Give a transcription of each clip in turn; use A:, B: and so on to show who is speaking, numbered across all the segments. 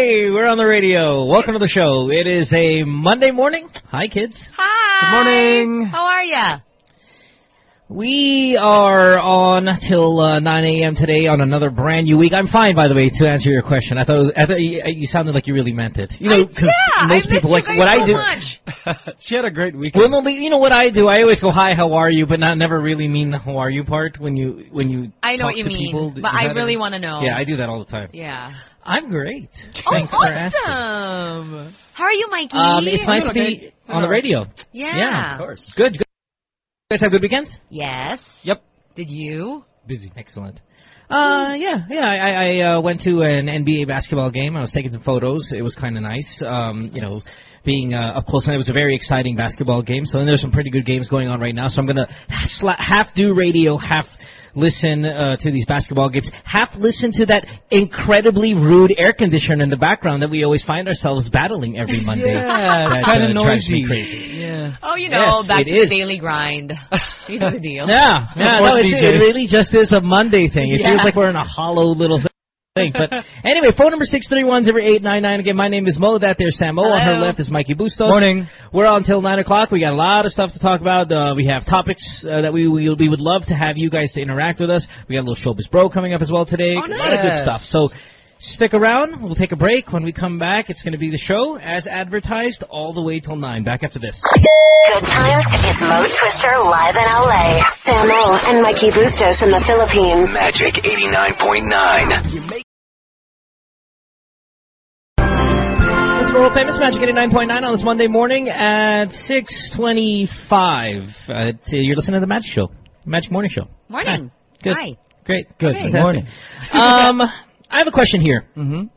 A: Hey, we're on the radio. Welcome to the show. It is a Monday morning. Hi, kids.
B: Hi.
A: Good morning.
B: How are ya?
A: We are on till 9 a.m. today on another brand new week. I'm fine, by the way, to answer your question. I thought you sounded like you really meant it. You know, because most people like what I do.
B: Much.
C: She had a great weekend.
A: Well, no, but you know what I do? I always go, "Hi, how are you?" But never really mean the "how are you" part when you
B: I know
A: talk
B: what you
A: to
B: mean,
A: people.
B: but I really want to know.
A: Yeah, I do that all the time.
B: Yeah.
A: I'm great.
B: Oh,
A: Thanks for asking.
B: awesome. How are you, Mikey?
A: It's nice to be on the radio.
B: Yeah.
A: Of course. Good. You guys have good weekends?
B: Yes.
C: Yep.
B: Did you?
C: Busy.
A: Excellent. I went to an NBA basketball game. I was taking some photos. It was kind of nice. You know, being up close, and it was a very exciting basketball game. So there's some pretty good games going on right now. So I'm gonna half do radio, half listen to these basketball games, half listen to that incredibly rude air conditioner in the background that we always find ourselves battling every Monday.
C: Yeah, it's kind of
A: drives me
C: noisy.
A: crazy.
C: Yeah.
B: Oh, you know,
A: Yes,
B: back
A: it
B: to the
A: is.
B: daily grind. You know the deal.
A: Yeah, no, it really just is a Monday thing. It
B: Yeah.
A: feels like we're in a hollow little thing. But anyway, phone number 631-0899. Again, my name is Mo. That there's Sam O. On her
B: Hello.
A: left is Mikey Bustos.
C: Morning.
A: We're on till 9 o'clock. We got a lot of stuff to talk about. We have topics that we would love to have you guys to interact with us. We got a little Showbiz Bro coming up as well today.
B: Oh,
A: A lot of good
C: nice.
A: stuff. So stick around. We'll take a break. When we come back, it's going to be the show as advertised all the way till 9. Back after this.
D: Good times is Mo Twister live in LA. Sam O and Mikey Bustos in the Philippines.
E: Magic 89.9.
A: It's the world famous Magic 89.9 on this Monday morning at 6:25. You're listening to the Magic Show, Magic Morning Show.
B: Morning.
A: Hi. Good.
B: Hi.
A: Great.
C: Good.
B: Okay.
C: Good morning.
A: I have a question here.
C: Mm-hmm.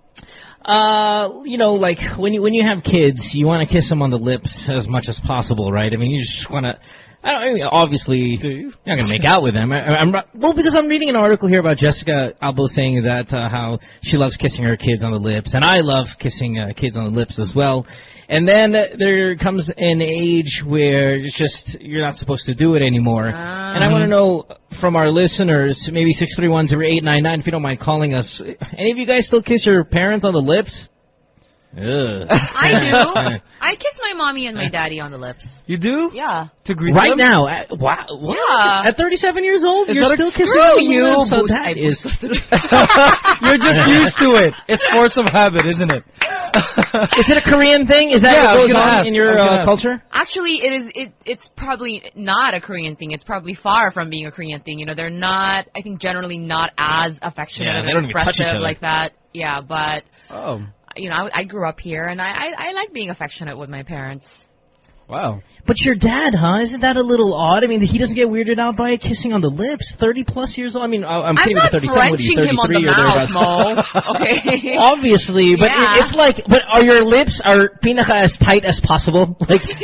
A: You know, like when you have kids, you want to kiss them on the lips as much as possible, right? I mean, you just want to. I mean, obviously,
C: Do you?
A: you're not going to make out with them. Well, because I'm reading an article here about Jessica Alba saying that how she loves kissing her kids on the lips, and I love kissing kids on the lips as well. And then there comes an age where it's just you're not supposed to do it anymore. And I want to know from our listeners, maybe 631-0899, if you don't mind calling us. Any of you guys still kiss your parents on the lips? Ugh.
B: I do. I kiss my mommy and my daddy on the lips.
C: You do?
B: Yeah.
C: To greet
A: Right
C: them?
A: now, wow, what?
B: Yeah.
A: At 37 years old,
C: Is
A: you're
C: that
A: still
C: a-
A: kissing
C: Screw
A: on the
C: you,
A: lips, so
B: Boost.
A: that
B: I
A: is.
C: You're just used to it. It's force of habit, isn't it?
A: Is it a Korean thing? Is that
C: Yeah, I
A: what
C: was
A: goes
C: gonna
A: on
C: ask.
A: in
C: I
A: your
C: was gonna ask.
A: culture?
B: Actually, it's probably not a Korean thing. It's probably far from being a Korean thing. You know, they're not, I think, generally not as affectionate
A: Yeah,
B: and
A: they don't even touch each
B: expressive
A: other.
B: like that. Yeah, but,
C: Oh,
B: you know, I grew up here, and I like being affectionate with my parents.
C: wow.
A: But your dad, huh? Isn't that a little odd? I mean, he doesn't get weirded out by kissing on the lips. 30-plus years old. I mean, I'm
B: I'm
A: kidding
B: not
A: with the 37. What are you,
B: Frenching him on the
A: 33 or
B: mouth,
A: thereabouts?
B: Mo. Okay.
A: Obviously, but
B: Yeah.
A: it's like, but are your lips are pinaka as tight as possible? Like,
C: It's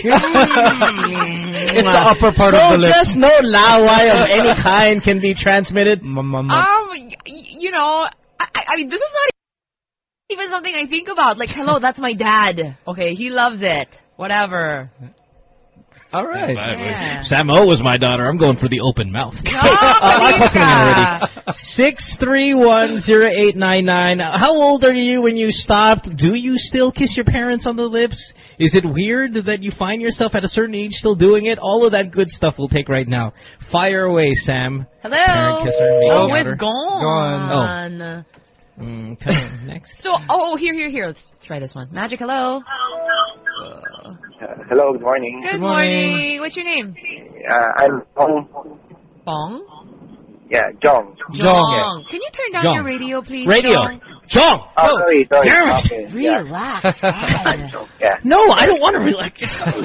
C: the upper part
A: so
C: of the lip.
A: just no laway of any kind can be transmitted.
B: You know, I mean, this is not even something I think about. Like, hello, that's my dad. Okay, he loves it. Whatever.
C: All right.
B: Yeah.
A: Sam O was my daughter. I'm going for the open mouth.
B: No,
A: My question
B: Malika.
A: already. 631-0899. How old are you when you stopped? Do you still kiss your parents on the lips? Is it weird that you find yourself at a certain age still doing it? All of that good stuff we'll take right now. Fire away, Sam.
B: Hello.
A: Parent kisser, making
B: Oh,
A: out
B: it's
A: her.
B: gone.
A: Okay, next.
B: So, here. Let's try this one. Magic, hello.
F: Hello, good morning.
B: Good morning. What's your name?
F: I'm Jong.
B: Bong?
F: Yeah, Jong.
B: Jong. Can you turn down
A: Jong.
B: your radio, please?
A: Radio.
B: Jong?
A: Jong!
F: Oh, sorry.
A: Damn it.
F: Okay, yeah.
B: Relax. man.
F: Yeah.
A: No, I don't want to relax.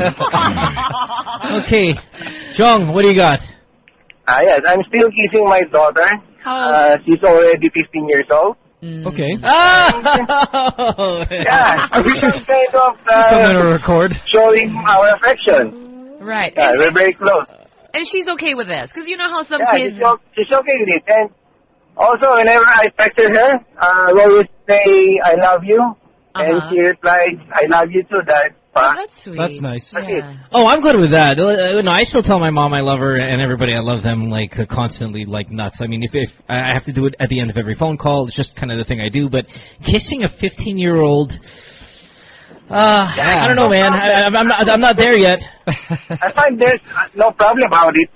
A: Okay. Jong, what do you got?
F: Yes, I'm still kissing my daughter.
B: How?
F: She's already 15 years old.
C: Okay.
A: Oh!
F: Yeah, it's some kind of
C: Something to record.
F: showing our affection.
B: Right.
F: Yeah, we're very close.
B: And she's okay with this. Because you know how some
F: Yeah,
B: kids...
F: she's okay with it. And also, whenever I picture her, I always say, I love you. And
B: Uh-huh.
F: she replies, I love you too, Dad. Pa?
B: That's sweet.
C: That's nice.
B: Yeah.
A: Oh, I'm good with that. No, I still tell my mom I love her and everybody I love them like constantly like nuts. I mean, if I have to do it at the end of every phone call, it's just kind of the thing I do. But kissing a 15-year-old, I don't know, man. I'm not there yet.
F: I find there's no problem about it.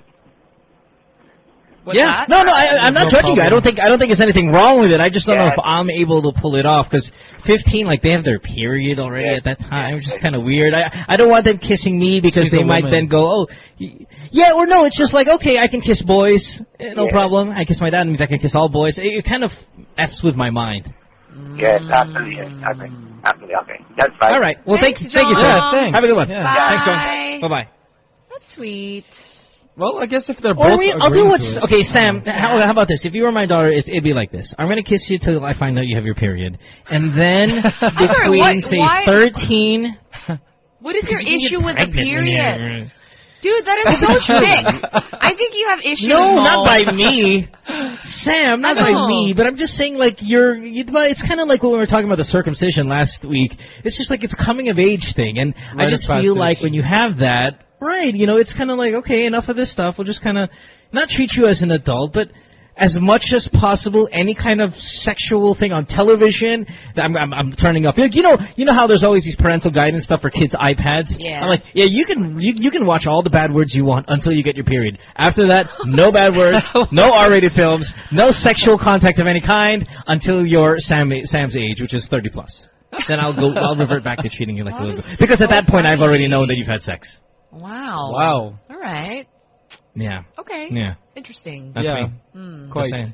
B: What's
A: Yeah,
B: that?
A: no, I'm not
C: no
A: judging you. I
C: problem.
A: don't think there's anything wrong with it. I just don't know
F: Yeah.
A: if I'm able to pull it off because 15, like they have their period already
F: Yeah.
A: at that time, which is kind of weird. I don't want them kissing me because
C: She's
A: they
C: a
A: might
C: woman.
A: then go, oh, yeah, or no. It's just like okay, I can kiss boys, no
F: Yeah.
A: problem. I kiss my dad, means I can kiss all boys. It kind of f's with my mind.
F: Yes, actually, yes. Okay. Actually, okay. That's fine.
A: All right, well,
B: Thanks,
A: thank you, sir.
B: John.
C: Yeah, thanks.
A: Have a good one.
C: Yeah.
A: Thanks,
B: Bye.
A: John. Bye bye.
B: That's sweet.
C: Well, I guess if they're
A: Or
C: both
A: I'll do
C: agreeing
A: what's
C: to it.
A: okay, Sam. How about this? If you were my daughter, it'd be like this. I'm gonna kiss you till I find out you have your period, and then
B: sorry,
A: between
B: what-
A: say
B: why-
A: 13.
B: What is your
A: You can get
B: issue with the
A: pregnant when
B: period?
A: you're-
B: Dude, that is so sick. I think you have issues,
A: No,
B: Mo.
A: not by me, Sam. Not
B: I
A: by
B: know.
A: me. But I'm just saying, like but it's kind of like when we were talking about the circumcision last week. It's just like it's a coming of age thing, and I
C: Rite
A: just
C: of
A: feel
C: passage.
A: like when you have that, right? It's kind of like okay, enough of this stuff. We'll just kind of not treat you as an adult, but as much as possible, any kind of sexual thing on television, I'm turning up. Like, you know how there's always these parental guidance stuff for kids' iPads.
B: Yeah.
A: I'm like, yeah, you can watch all the bad words you want until you get your period. After that, no bad words, no R-rated films, no sexual contact of any kind until you're Sam's age, which is 30 plus. Then I'll revert back to treating you like a little
B: That
A: bit.
B: is
A: Because at
B: so
A: that point, I've already
B: funny.
A: known that you've had sex.
B: Wow.
C: Wow.
B: All right.
A: Yeah.
B: Okay.
A: Yeah.
B: Interesting.
A: That's
C: Yeah.
A: me.
C: Quite.
A: Just saying.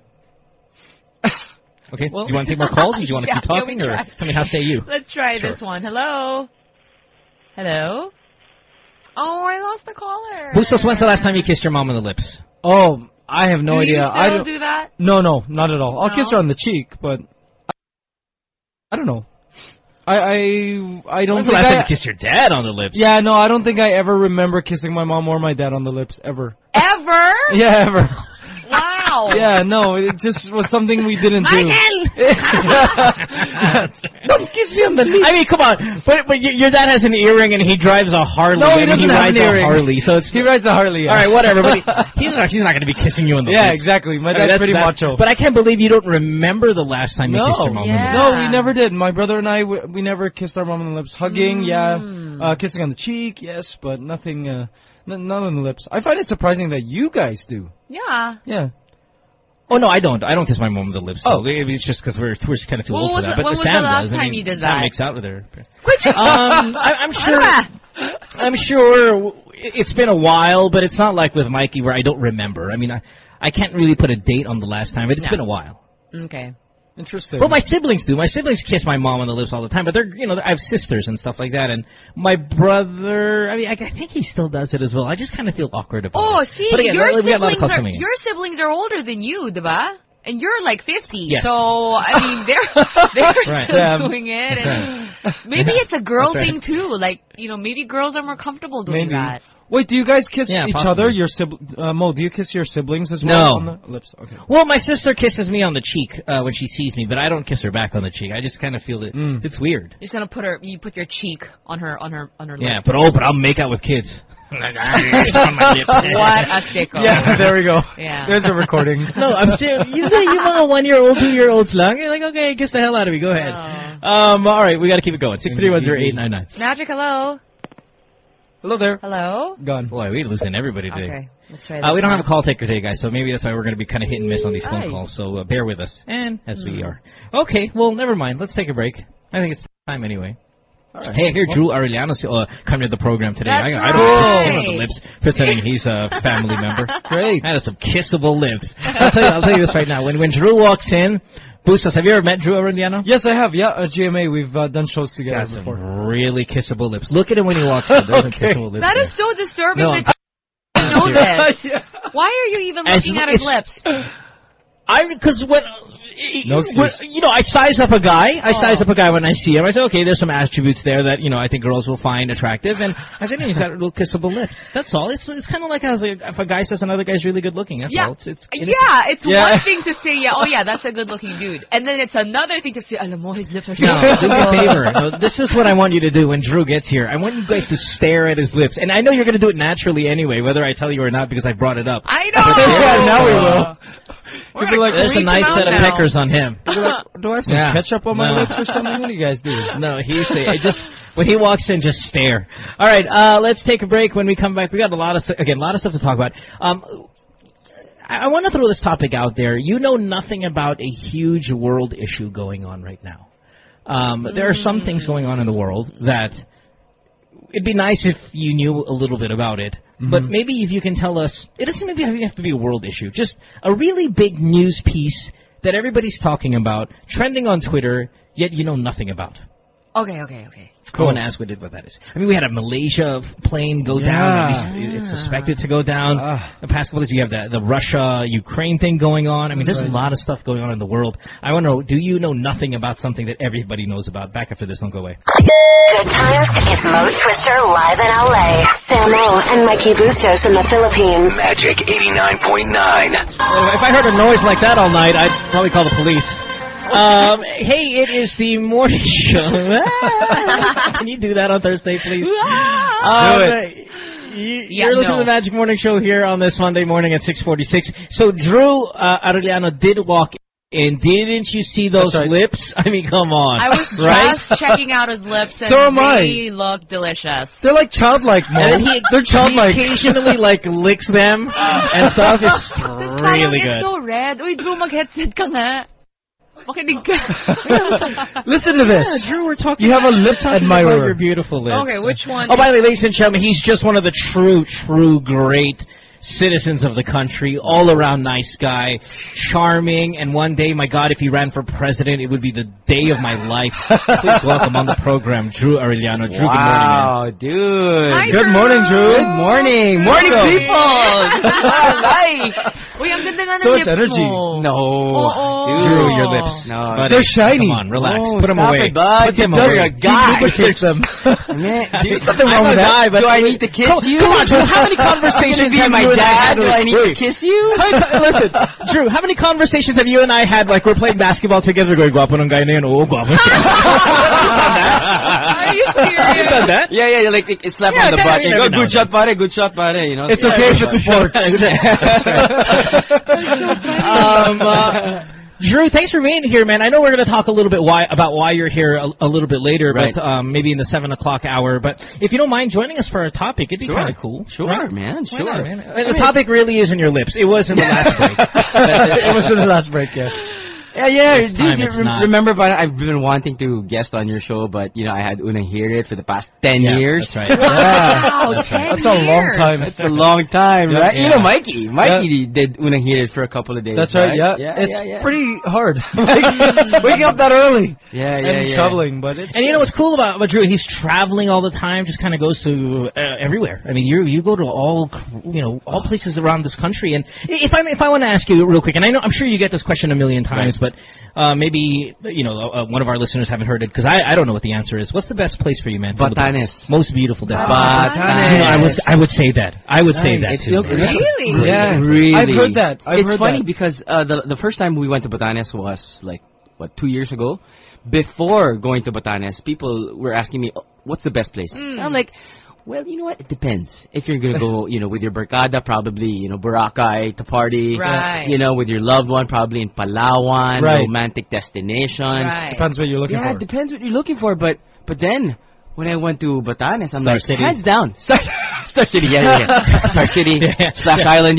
A: Okay.
C: Well-
A: do you want to take more calls? Or do you want to
B: Yeah,
A: keep
B: yeah,
A: talking?
B: we
A: Or
B: try.
A: I mean, how say you?
B: Let's try
A: Sure.
B: this one. Hello? Hello? Oh, I lost the caller.
A: Bustos, when's the last time you kissed your mom on the lips?
C: Oh, I have no
B: do
C: idea.
B: you
C: I
B: still
C: don't.
B: do that?
C: No, not at all. I'll
B: No?
C: kiss her on the cheek, but I don't know. I don't
A: When's the
C: think
A: last time
C: I,
A: you kissed your dad on the lips?
C: Yeah, no, I don't think I ever remember kissing my mom or my dad on the lips ever.
B: Ever?
C: Yeah, ever.
B: Wow.
C: Yeah, no, it just was something we didn't do. Don't kiss me on the lips.
A: I mean, come on. But your dad has an earring and he drives a Harley.
C: No, he
A: I mean,
C: doesn't have
A: rides
C: an earring.
A: a Harley, so it's
C: He rides a Harley. Yeah.
A: all right. Whatever. But he's not going to be kissing you on the
C: Yeah,
A: lips.
C: exactly. My
A: I mean,
C: dad's pretty macho.
A: But I can't believe you don't remember the last time you
C: No.
A: kissed your mom on the
B: Yeah.
A: lips.
C: No, we never did. My brother and I, we never kissed our mom on the lips. Hugging, yeah. Kissing on the cheek, yes, but nothing, none on the lips. I find it surprising that you guys do.
B: Yeah.
C: Yeah.
A: Oh no, I don't. I don't kiss my mom on the lips.
C: Oh.
A: Maybe it's just because we're kind of too
B: When
A: old for
B: was
A: that.
B: the-
A: But
B: when was the
A: Sam
B: last
A: does. I
B: time
A: mean,
B: you did
A: Sam
B: that?
A: makes out with her.
B: Quit your...
A: I'm sure. I'm sure it's been a while, but it's not like with Mikey where I don't remember. I mean, I can't really put a date on the last time, but it's
B: No.
A: been a while.
B: Okay.
C: Interesting.
A: But my siblings do. My siblings kiss my mom on the lips all the time, but they're, I have sisters and stuff like that. And my brother, I mean, I think he still does it as well. I just kind of feel awkward about it.
B: Oh, see,
A: But again,
B: your
A: we got a lot of calls coming in.
B: siblings are older than you, diba? And you're like 50.
A: Yes.
B: So, I mean, they're
A: Right.
B: still
C: Yeah.
B: doing it.
A: That's
B: And maybe it's a girl
A: That's right.
B: thing, too. Like, maybe girls are more comfortable doing
C: Maybe.
B: that.
C: Wait, do you guys kiss
A: Yeah,
C: each
A: possibly.
C: other? Your Mo, do you kiss your siblings as well
A: No.
C: on the lips? Okay.
A: Well, my sister kisses me on the cheek when she sees me, but I don't kiss her back on the cheek. I just kind of feel that it's weird.
B: You're just gonna you put your cheek on her
A: Yeah,
B: lips.
A: but I'll make out with kids. On my lip.
B: What a sicko.
C: Yeah, there we go.
B: Yeah.
C: There's a recording.
A: No, I'm serious. You mga 1-year-old, 2-year-olds lang. You're like, okay, kiss the hell out of me. Go ahead. All right, we got to keep it going. 6310899.
B: Magic, hello.
C: Hello there.
B: Hello?
C: Gone.
A: Boy, we're losing everybody today.
B: Okay, let's try this.
A: We don't
B: one.
A: have a call taker today, guys, so maybe that's why we're going to be kind of hit and miss on these phone
B: Aye.
A: calls. So bear with us, and as we are. Okay, well, never mind. Let's take a break. I think it's time anyway.
C: Right.
A: Hey, I hear Drew Arellano's coming to the program today.
B: That's
A: I don't kiss him on
B: right.
A: the lips, pretending he's a family member.
C: Great.
A: That is some kissable lips. I'll tell you this right now. When Drew walks in, Bustos, have you ever met Drew Arellano?
C: Yes, I have. Yeah, at GMA, we've done shows together
A: Got
C: before.
A: some really kissable lips. Look at him when he walks in. There's some
C: Okay.
A: kissable lips.
B: That
A: there.
B: is so disturbing
A: No,
B: that you know this.
C: Yeah.
B: Why are you even
A: As
B: looking at his
A: it's-
B: lips?
A: Because when
C: No excuse.
A: I size up a guy. I size up a guy when I see him. I say, okay, there's some attributes there that I think girls will find attractive, and I said, he's got little kissable lips. That's all. It's kind of like if a guy says another guy's really good looking. That's all.
B: It's one thing to say, that's a good looking dude, and then it's another thing to say, alam mo, his lips are so
A: No, do me a favor. No, this is what I want you to do when Drew gets here. I want you guys to stare at his lips, and I know you're going to do it naturally anyway, whether I tell you or not, because I brought it up.
B: I know.
C: Now we will.
B: We're
C: be like,
A: there's a nice set of peckers on him.
C: Do I have some ketchup on my lips or something? What do you guys do?
A: No, when he walks in, just stare. All right, let's take a break. When we come back, we got a lot of stuff to talk about. I want to throw this topic out there. You know nothing about a huge world issue going on right now. There are some things going on in the world that it'd be nice if you knew a little bit about it. But maybe if you can tell us, it doesn't maybe have to be a world issue, just a really big news piece that everybody's talking about, trending on Twitter, yet you know nothing about.
B: Okay.
A: Cool. I want to ask what that is. I mean, we had a Malaysia plane go down. At least it's suspected to go down. The past couple days, you have the Russia-Ukraine thing going on. I mean, there's a lot of stuff going on in the world. I want to know, do you know nothing about something that everybody knows about? Back after this, don't go away.
D: Good times is Mo Twister live in LA. Samo and Mikey Bustos in the Philippines.
E: Magic 89.9.
A: If I heard a noise like that all night, I'd probably call the police. Hey, it is the morning show. Can you do that on Thursday, please?
C: Do it.
A: You're listening to the Magic Morning Show here on this Monday morning at 6:46. So Drew Arellano did walk in. Didn't you see those lips? I mean, come on.
B: I was just checking out his lips, and they look delicious.
C: They're like childlike, Mo. They're childlike.
A: He occasionally licks them and stuff. It's really good.
B: It's so red. Uy, Drew, mag-headset ka nga.
C: Listen to this.
A: Yeah, Drew, we're talking.
C: You have a lip admirer.
A: About your beautiful lips.
B: Okay, which one?
A: Oh, by the way, ladies and gentlemen, he's just one of the true great citizens of the country, all around nice guy, charming, and one day, my God, if he ran for president, it would be the day of my life. Please welcome on the program, Drew Arellano. Drew, good morning, man.
C: Dude.
B: Hi,
C: good
B: Drew.
C: morning, Drew. Good morning. Morning, people.
B: Uy, ang ganda nga ng
C: So much
B: lips
C: energy.
B: mo.
C: No.
B: Dude.
A: Drew, your lips.
C: No.
A: Buddy,
C: they're shiny.
A: Come on, relax.
C: Oh,
A: put them away. Put them away.
C: You're a guy. Lubricate them.
A: There's nothing wrong with that.
C: Do I need to kiss you?
A: Come on, Drew. How many conversations have you and I had?
C: Do I need to kiss you?
A: Listen, Drew, how many conversations have you and I had, like we're playing basketball together, going, guwapo ng guy na yun, oo, guwapo.
B: Are you serious?
A: You've done that?
C: Yeah, like slap on the butt. You go, good shot, pare, you know. It's okay if it's sports.
A: Drew, thanks for being here, man. I know we're going to talk a little bit about why you're here a little bit later, right. But maybe in the 7 o'clock hour. But if you don't mind joining us for our topic, it'd be kind of cool.
C: Sure,
A: right?
C: man.
A: Why not, man? The topic really is in your lips. It was in the last break.
C: It was in the last break, yeah.
A: This time it's not.
G: Remember, but I've been wanting to guest on your show, but I had Unang Hear It for the past 10 years.
A: That's right.
B: Wow,
A: that's right.
C: That's a long time.
G: That's a long time, right?
A: Yeah.
G: Mikey did Unang Hear It for a couple of days.
C: That's right. Yeah. It's pretty hard. Waking up that early. And traveling, but it's.
A: And you know what's cool about Drew? He's traveling all the time. Just kind of goes to everywhere. I mean, you go to all places around this country. And if I want to ask you real quick, and I'm sure you get this question a million times, but maybe one of our listeners haven't heard it because I don't know what the answer is. What's the best place for you, man?
G: Batanes.
A: Most beautiful destination.
G: Batanes.
A: I would say that. I would say that too.
B: Really?
C: Yeah,
G: really.
C: I've heard that.
G: It's funny because the first time we went to Batanes was 2 years ago. Before going to Batanes, people were asking me, "What's the best place?" I'm like, well, you know what? It depends. If you're going to go, with your barkada, probably, Boracay to party.
B: Right.
G: With your loved one, probably in Palawan, romantic destination.
B: Right.
C: Depends what you're looking for.
G: Yeah, it depends what you're looking for. But then, when I went to Batanes, I'm
A: Star City.
G: hands down. Star City, yeah. Star City, Splash Island,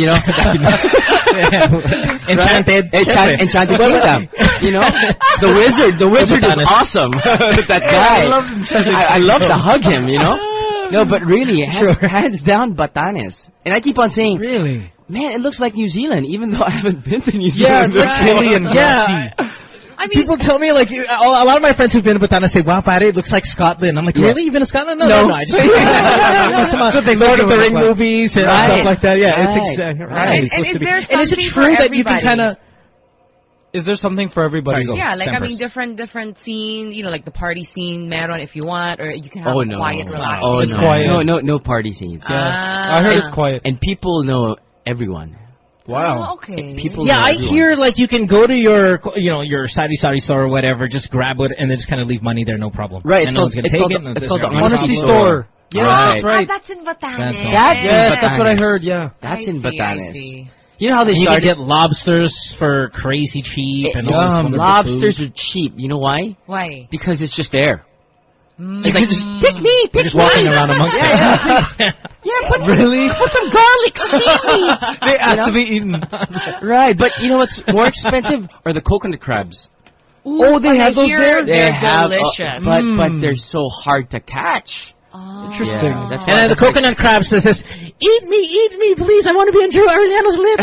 A: Enchanted.
G: Enchanted Kingdom. The wizard is awesome. That guy. I love to hug him, No, but really, hands down, Batanes. And I keep on saying,
C: really?
G: Man, it looks like New Zealand, even though I haven't been to New
C: Yeah,
G: Zealand.
C: it's like hilly and grassy.
A: I mean, people tell me, a lot of my friends who've been to Batanes say, wow, pare, it looks like Scotland. I'm like, really? You've been to Scotland? No. I just some Lord of the Ring movies and stuff like that. Yeah, it's exactly right.
B: And is there
A: and is it true that you can kind of...
C: is there something for everybody?
A: Sorry, go.
B: Yeah, like
A: Stand
B: I mean,
A: first.
B: different scenes. You know, like the party scene, meron if you want, or you can have a quiet, relaxing.
G: Oh,
C: It's
G: no.
C: quiet.
G: No party scenes.
B: Ah.
C: I heard it's quiet.
G: And people know everyone.
C: Wow.
B: Oh, okay.
G: People
A: Yeah,
G: know
A: I
G: everyone.
A: hear like you can go to your sari store or whatever, just grab it and then just kind of leave money there, no problem.
G: Right,
A: And no one's gonna take it.
G: it's called the
C: Honesty store. Yes,
G: Right.
C: that's right.
B: That's in Batanes.
A: That's all.
C: Yes, that's what I heard. Yeah.
G: That's
B: I
G: in
B: see, I
G: Batanes.
B: see.
G: You know how they
A: And you can
G: started?
A: get lobsters for crazy cheap and all this wonderful
G: Lobsters
A: food.
G: are cheap. You know why?
B: Why?
G: Because it's just there.
B: It's
G: like, just pick me,
A: They're just walking around amongst it.
C: Really?
G: Put some garlic,
C: They asked to be eaten.
G: Right, but you know what's more expensive? Are the coconut crabs.
C: Oh, they have those there?
B: They're
G: have,
B: delicious.
G: but they're so hard to catch.
C: Interesting.
G: Yeah, that's
A: And then the coconut crab says this, eat me, please, I want to be on Drew Arellano's lip.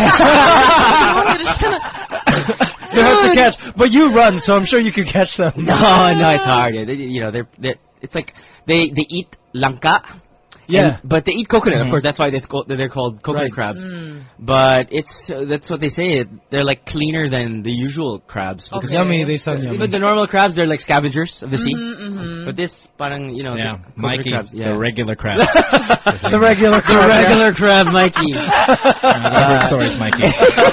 C: They're hard to catch, but you run, so I'm sure you could catch them.
G: No, it's hard. They're it's like they eat langka.
C: Yeah.
G: But they eat coconut, of course. That's why they're called coconut
C: Right.
G: crabs. But that's what they say. They're like cleaner than the usual crabs. Because
C: Yummy, they sound yummy.
G: But the normal crabs, they're like scavengers of the sea. But this, parang,
A: Yeah,
G: the coconut
A: Mikey,
G: crabs,
A: the regular crab.
C: The regular crab.
G: regular crab, Mikey.
A: I've heard stories, Mikey.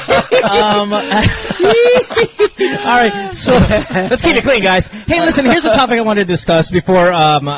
A: All right, so let's keep it clean, guys. Hey, listen, here's a topic I wanted to discuss before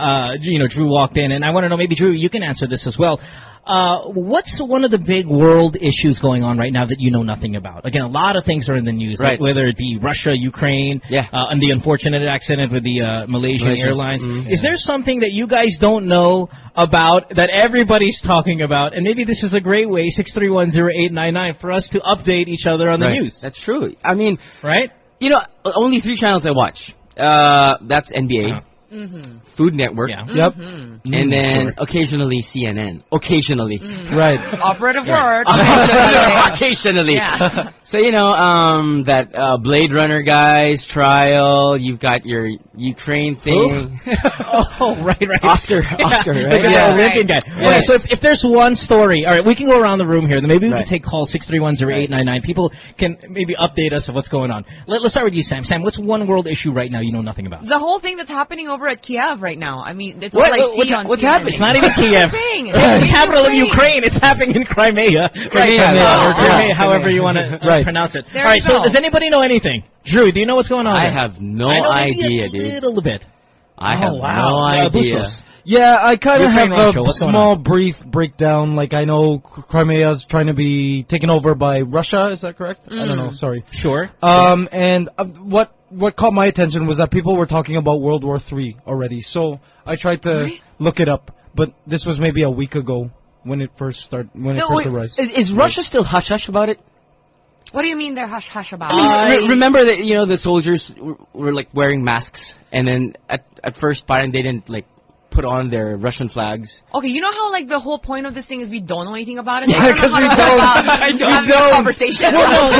A: Drew walked in, and I want to know, maybe Drew, you can answer this as well. What's one of the big world issues going on right now that you know nothing about? Again, a lot of things are in the news,
G: Right.
A: like whether it be Russia, Ukraine, and the unfortunate accident with the Malaysian Airlines. Is there something that you guys don't know about that everybody's talking about? And maybe this is a great way, 6310899, for us to update each other on the
G: Right.
A: news.
G: That's true. I mean,
A: Right?
G: you know, only 3 channels I watch. That's NBA,
A: Uh-huh.
G: Food Network,
A: Yeah.
C: Yep.
G: and then occasionally CNN. Occasionally.
C: Right.
B: Operative word.
G: Occasionally.
B: Yeah.
G: So, you know, that Blade Runner guy's trial, you've got your Ukraine thing.
A: Oh, right.
G: Oscar, right?
A: The Olympian guy. Okay, so if there's one story, all right, we can go around the room here. Then maybe we
G: Right.
A: can take call 6310899. People can maybe update us of what's going on. Let's start with you, Sam. Sam, what's one world issue right now you know nothing about?
B: The whole thing that's happening over at Kiev right now. I mean, it's
A: What?
B: all I see on
A: What's
B: CNN.
A: happening? It's not even Kiev.
B: Thing.
A: It's the capital of Ukraine. It's happening in Crimea. Or Crimea, however you want to pronounce it.
B: There
A: All right,
B: you
A: so
B: go.
A: does anybody know anything? Drew, do you know what's going on
G: I
A: there?
G: have no
A: I know maybe
G: idea,
A: a
G: dude.
A: little bit.
G: I have
A: Oh, wow.
G: no idea.
A: Bustos.
C: Yeah, I kind of
A: Ukraine,
C: have
A: Russia,
C: a
A: what's going
C: small brief breakdown. Like, I know Crimea's trying to be taken over by Russia. Is that correct? I don't know. Sorry.
A: Sure.
C: And what caught my attention was that people were talking about World War III already. So I tried to look it up, but this was maybe a week ago when it first arose.
G: Is Russia still hush-hush about it?
B: What do you mean they're hush-hush about?
G: I mean, remember that, you know, the soldiers were like wearing masks, and then at first, parang they didn't like put on their Russian flags.
B: Okay, you know how like the whole point of this thing is we don't know anything about it?
C: Yeah,
B: Like,
C: 'cause we
B: I
C: don't.
B: don't.
C: We don't.
B: Conversation.
A: Well,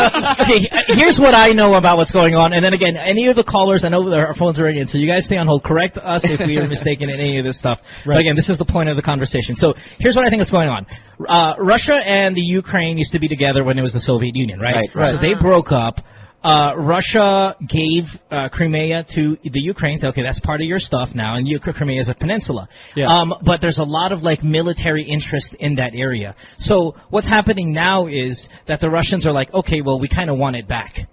A: no, here's what I know about what's going on. And then again, any of the callers, I know our phones are ringing, so you guys stay on hold. Correct us if we are mistaken in any of this stuff. But again, this is the point of the conversation. So here's what I think is going on. Russia and the Ukraine used to be together when it was the Soviet Union, right?
G: Right.
A: So they broke up. Russia gave Crimea to the Ukraine, said, okay, that's part of your stuff now, and Crimea is a peninsula.
C: Yeah.
A: But there's a lot of like military interest in that area. So what's happening now is that the Russians are like, okay, well, we kind of want it back.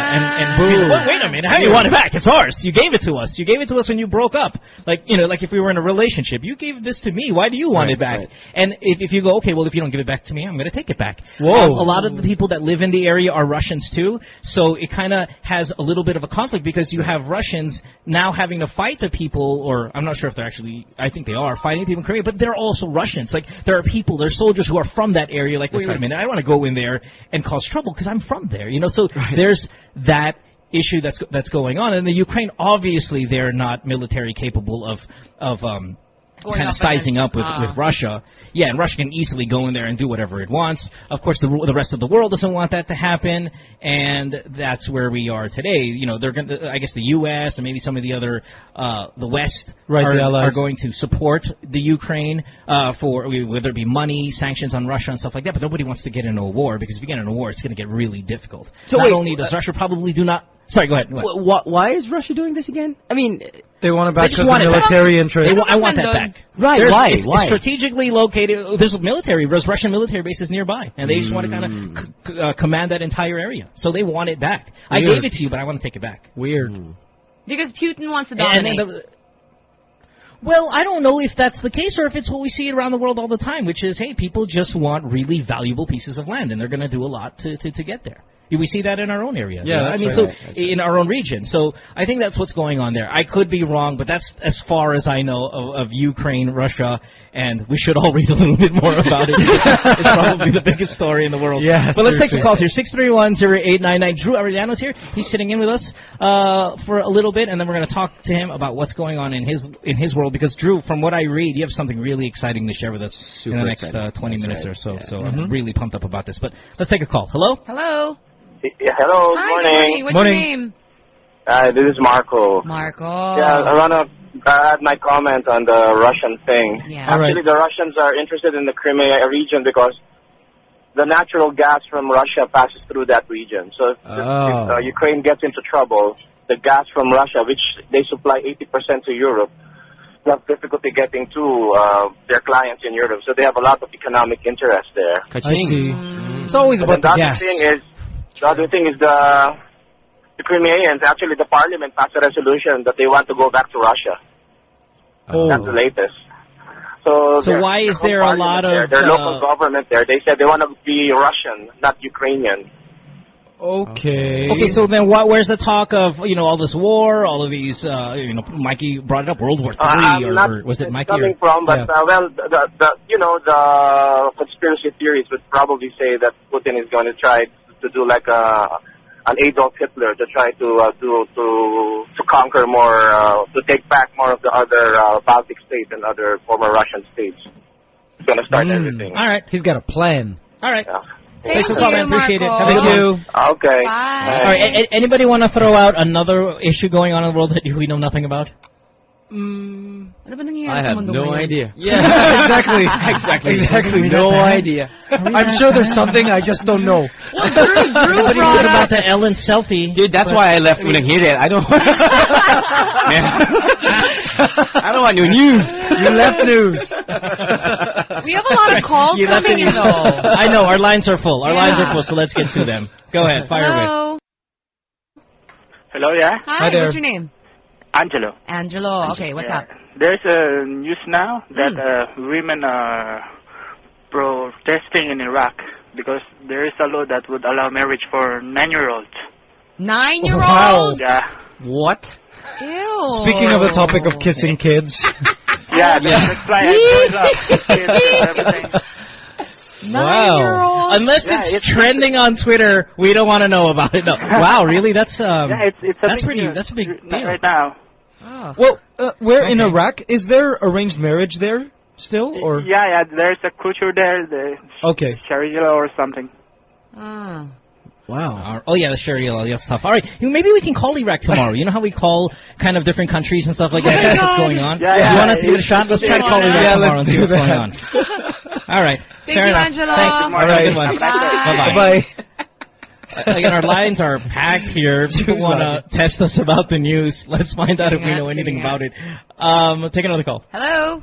A: Wait a minute, how do you want it back? It's ours. You gave it to us. You gave it to us when you broke up. Like, you know, like if we were in a relationship, you gave this to me. Why do you want it back?
G: Right.
A: And if you go, okay, well, if you don't give it back to me, I'm going to take it back.
C: Whoa.
A: A lot of the people that live in the area are Russians too, so it kind of has a little bit of a conflict because you have Russians now having to fight the people, or I'm not sure if they're actually, I think they are, fighting people in Korea, but they're also Russians. Like, there are people, there are soldiers who are from that area, like, wait a minute, I don't want to go in there and cause trouble because I'm from there, you know, so there's that issue that's going on. And the Ukraine, obviously, they're not military capable of
B: Going
A: kind of
B: up
A: sizing
B: against-
A: up with Russia. Yeah, and Russia can easily go in there and do whatever it wants. Of course, the rest of the world doesn't want that to happen, and that's where we are today. You know, they're going to, I guess the U.S. and maybe some of the other, the West
C: Right, the
A: are
C: allies.
A: going to support the Ukraine for whether it be money, sanctions on Russia and stuff like that. But nobody wants to get into a war because if you get into a war, it's going to get really difficult.
G: So
A: Not
G: wait,
A: only does Russia probably do not. Sorry, go ahead.
G: Why is Russia doing this again? I mean,
C: They want it back
A: They just
C: because of
A: want it back.
C: military interest.
A: I want that back.
G: Right,
A: There's-
G: why?
A: It's
G: Why?
A: strategically located. There's Russian military bases nearby, and they just want to kind of command that entire area. So they want it back. I
C: Weird.
A: gave it to you, but I want to take it back.
C: Weird.
B: Because Putin wants to
A: And
B: dominate.
A: well, I don't know if that's the case or if it's what we see around the world all the time, which is, hey, people just want really valuable pieces of land, and they're going to do a lot to get there. We see that in our own area.
C: Yeah,
A: I
C: that's
A: mean,
C: right.
A: so in our own region. So I think that's what's going on there. I could be wrong, but that's as far as I know of Ukraine, Russia, and we should all read a little bit more about it. It's probably the biggest story in the world.
C: Yeah,
A: But let's take some
C: seriously.
A: calls here. 631-0899. Drew Arellano's here. He's sitting in with us for a little bit, and then we're going to talk to him about what's going on in his world. Because Drew, from what I read, you have something really exciting to share with us in the next
G: exciting.
A: 20 minutes
G: right.
A: or so.
G: Yeah.
A: So I'm really pumped up about this. But let's take a call. Hello.
B: Hello.
F: Yeah, hello,
B: Hi,
F: good
B: good
F: morning.
B: What's
C: Morning.
B: your name?
F: This is Marco.
B: Marco.
F: Yeah, I want to add my comment on the Russian thing.
B: Yeah.
C: All right.
F: Actually, the Russians are interested in the Crimea region because the natural gas from Russia passes through that region. So if Ukraine gets into trouble, the gas from Russia, which they supply 80% to Europe, they have difficulty getting to their clients in Europe. So they have a lot of economic interest there.
C: I see. It's always
F: And
C: about
F: then
C: the gas.
F: the other thing is the Crimeans, actually the parliament passed a resolution that they want to go back to Russia. That's the latest. So
A: why is there a lot of
F: their local government there? They said they want to be Russian, not Ukrainian.
C: Okay.
A: Okay, so then where's the talk of, all this war, all of these, Mikey brought it up, World War III, or was it Mikey?
F: Coming from, but the conspiracy theories would probably say that Putin is going to try to do like an Adolf Hitler to try to conquer more, to take back more of the other Baltic states and other former Russian states. He's going to start everything.
A: All right.
C: He's got a plan.
A: All right.
F: Yeah.
A: Thanks for calling. Appreciate it.
B: Marco.
A: Have a good one.
F: Okay.
B: Bye.
A: All right. Anybody want to throw out another issue going on in the world that we know nothing about?
B: Ano ba nangyayari
G: I
B: sa
G: have
B: mundo
G: no
B: ngayon?
G: idea.
C: Yeah, exactly.
G: No idea.
C: I'm sure there's something I just don't know.
B: Well, Drew
A: Everybody
B: brought
A: knows about
B: up.
A: the Ellen selfie.
G: Dude, that's why I left Unang Hirit. I don't I don't want new news.
C: You left news.
B: We have a lot of calls
A: You left
B: coming
A: it-
B: in, though.
A: I know, our lines are full. Our
B: Yeah.
A: lines are full, so let's get to them. Go ahead, fire away.
B: Hello.
F: Hello, yeah?
B: Hi,
C: there.
B: what's your name?
F: Angelo.
B: Angelo. Okay, what's up?
F: There's a news now that women are protesting in Iraq because there is a law that would allow marriage for 9-year-olds.
B: 9-year-olds?
F: Yeah.
G: What?
B: Ew.
C: Speaking of the topic of kissing kids,
F: Yeah, that's why I brought up kids and everything.
B: 9-year-olds?
A: Unless it's trending on Twitter, we don't want to know about it. No. Wow, really? That's
F: Yeah, it's a
A: that's
F: big
A: pretty.
F: deal.
A: That's a big deal.
F: Right now.
B: Oh.
C: well, where in
A: Okay.
C: Iraq is there arranged marriage there still, or
F: Yeah, there's a culture there, the
C: okay?
F: Sharia law or something.
B: Ah.
C: Wow.
A: Oh yeah, the Sharia law, yeah, stuff. All right, maybe we can call Iraq tomorrow. You know how we call kind of different countries and stuff like that. That's what's going on.
F: Yeah,
A: you want us to give it a shot? Let's try to call Iraq
C: Yeah,
A: tomorrow
C: let's
A: and see
C: do
A: what's going on.
C: that.
A: All right,
B: Thank
A: fair
B: you,
A: enough.
B: Angelo.
A: Thanks.
B: All
A: Have a good one.
B: Bye.
C: Bye.
A: Again, our lines are packed here. People want to test us about the news. Let's find out if we know anything about it. Take another call.
B: Hello.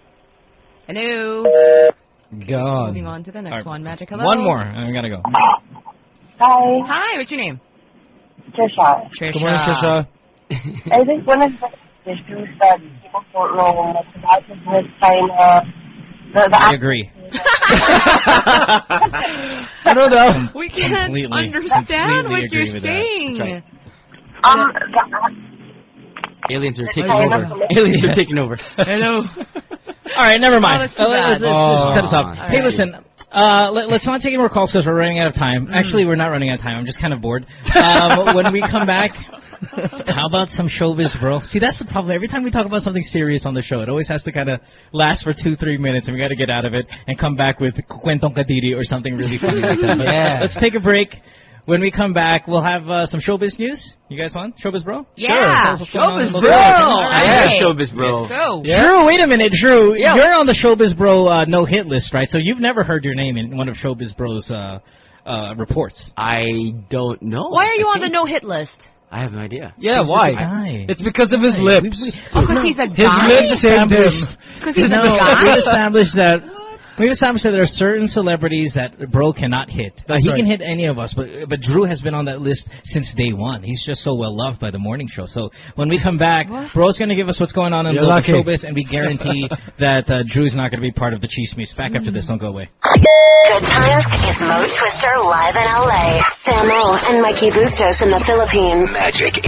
B: Hello.
C: God.
B: Moving on to the next
A: All right.
B: one. Magic. Hello.
A: One more, and we gotta go.
H: Hi,
B: Hi. What's your name?
H: Trisha.
B: Trisha.
C: Good morning, Trisha.
H: I think one of the issues that people don't know much about is with China.
A: I agree.
C: I don't know.
B: We can't
A: Completely
B: understand what
A: agree
B: you're
A: with that.
B: saying.
G: That's
H: the
G: Aliens are taking
H: China
G: over.
H: Commission-
G: Aliens are taking over.
B: Hello.
A: All right, never mind.
B: Oh, that's too bad.
A: Let's just cut this off.
G: All
A: Hey,
B: right.
A: listen. Let's not take any more calls because we're running out of time. Actually, we're not running out of time. I'm just kind of bored. When we come back, How about some showbiz, bro? See, that's the problem. Every time we talk about something serious on the show, it always has to kind of last for 2-3 minutes, and we got to get out of it and come back with Kwentong Kadiri or something really funny like that. But let's take a break. When we come back, we'll have some showbiz news. You guys want showbiz, bro?
B: Yeah.
A: Sure.
G: Showbiz, bro.
B: Right.
G: Yeah, showbiz, bro.
B: Let's go.
A: Yeah. Drew, wait a minute, Drew. Yeah. You're on the Showbiz Bro no-hit list, right? So you've never heard your name in one of Showbiz Bro's reports.
G: I don't know.
B: Why are you on the no-hit list?
G: I have no idea.
C: Yeah, why? It's because of his lips.
B: Because he's a guy?
C: His lips saved him.
B: Because he's a guy?
A: We've established that there are certain celebrities that Bro cannot hit. He can hit any of us, but Drew has been on that list since day one. He's just so well loved by the morning show. So when we come back, Bro's going to give us what's going on in the showbiz, and we guarantee that Drew's not going to be part of the Chismis. Back after this, don't go away.
D: Good times is Mo Twister live in LA. Samo and Mikey Bustos in the Philippines.
E: Magic.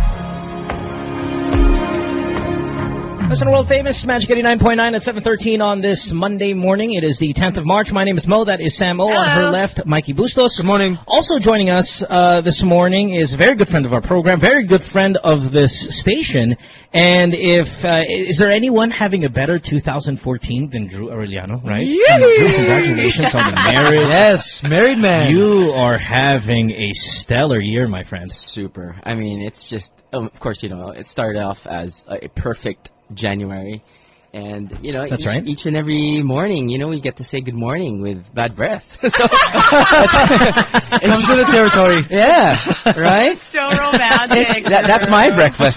A: Listen, world famous Magic 89.9 at 7:13 on this Monday morning. It is the 10th of March. My name is Mo. That is Sam O. On her left, Mikey Bustos.
C: Good morning.
A: Also joining us this morning is a very good friend of our program, very good friend of this station. And is there anyone having a better 2014 than Drew Aureliano, right? Drew, congratulations on the marriage.
C: Yes, married man.
A: You are having a stellar year, my friend.
G: Super. I mean, it's just, of course, it started off as a perfect January. And,
A: That's right.
G: Each and every morning, we get to say good morning with bad breath. So, it
C: comes to the territory.
G: Yeah, right?
B: So romantic.
G: That's my breakfast.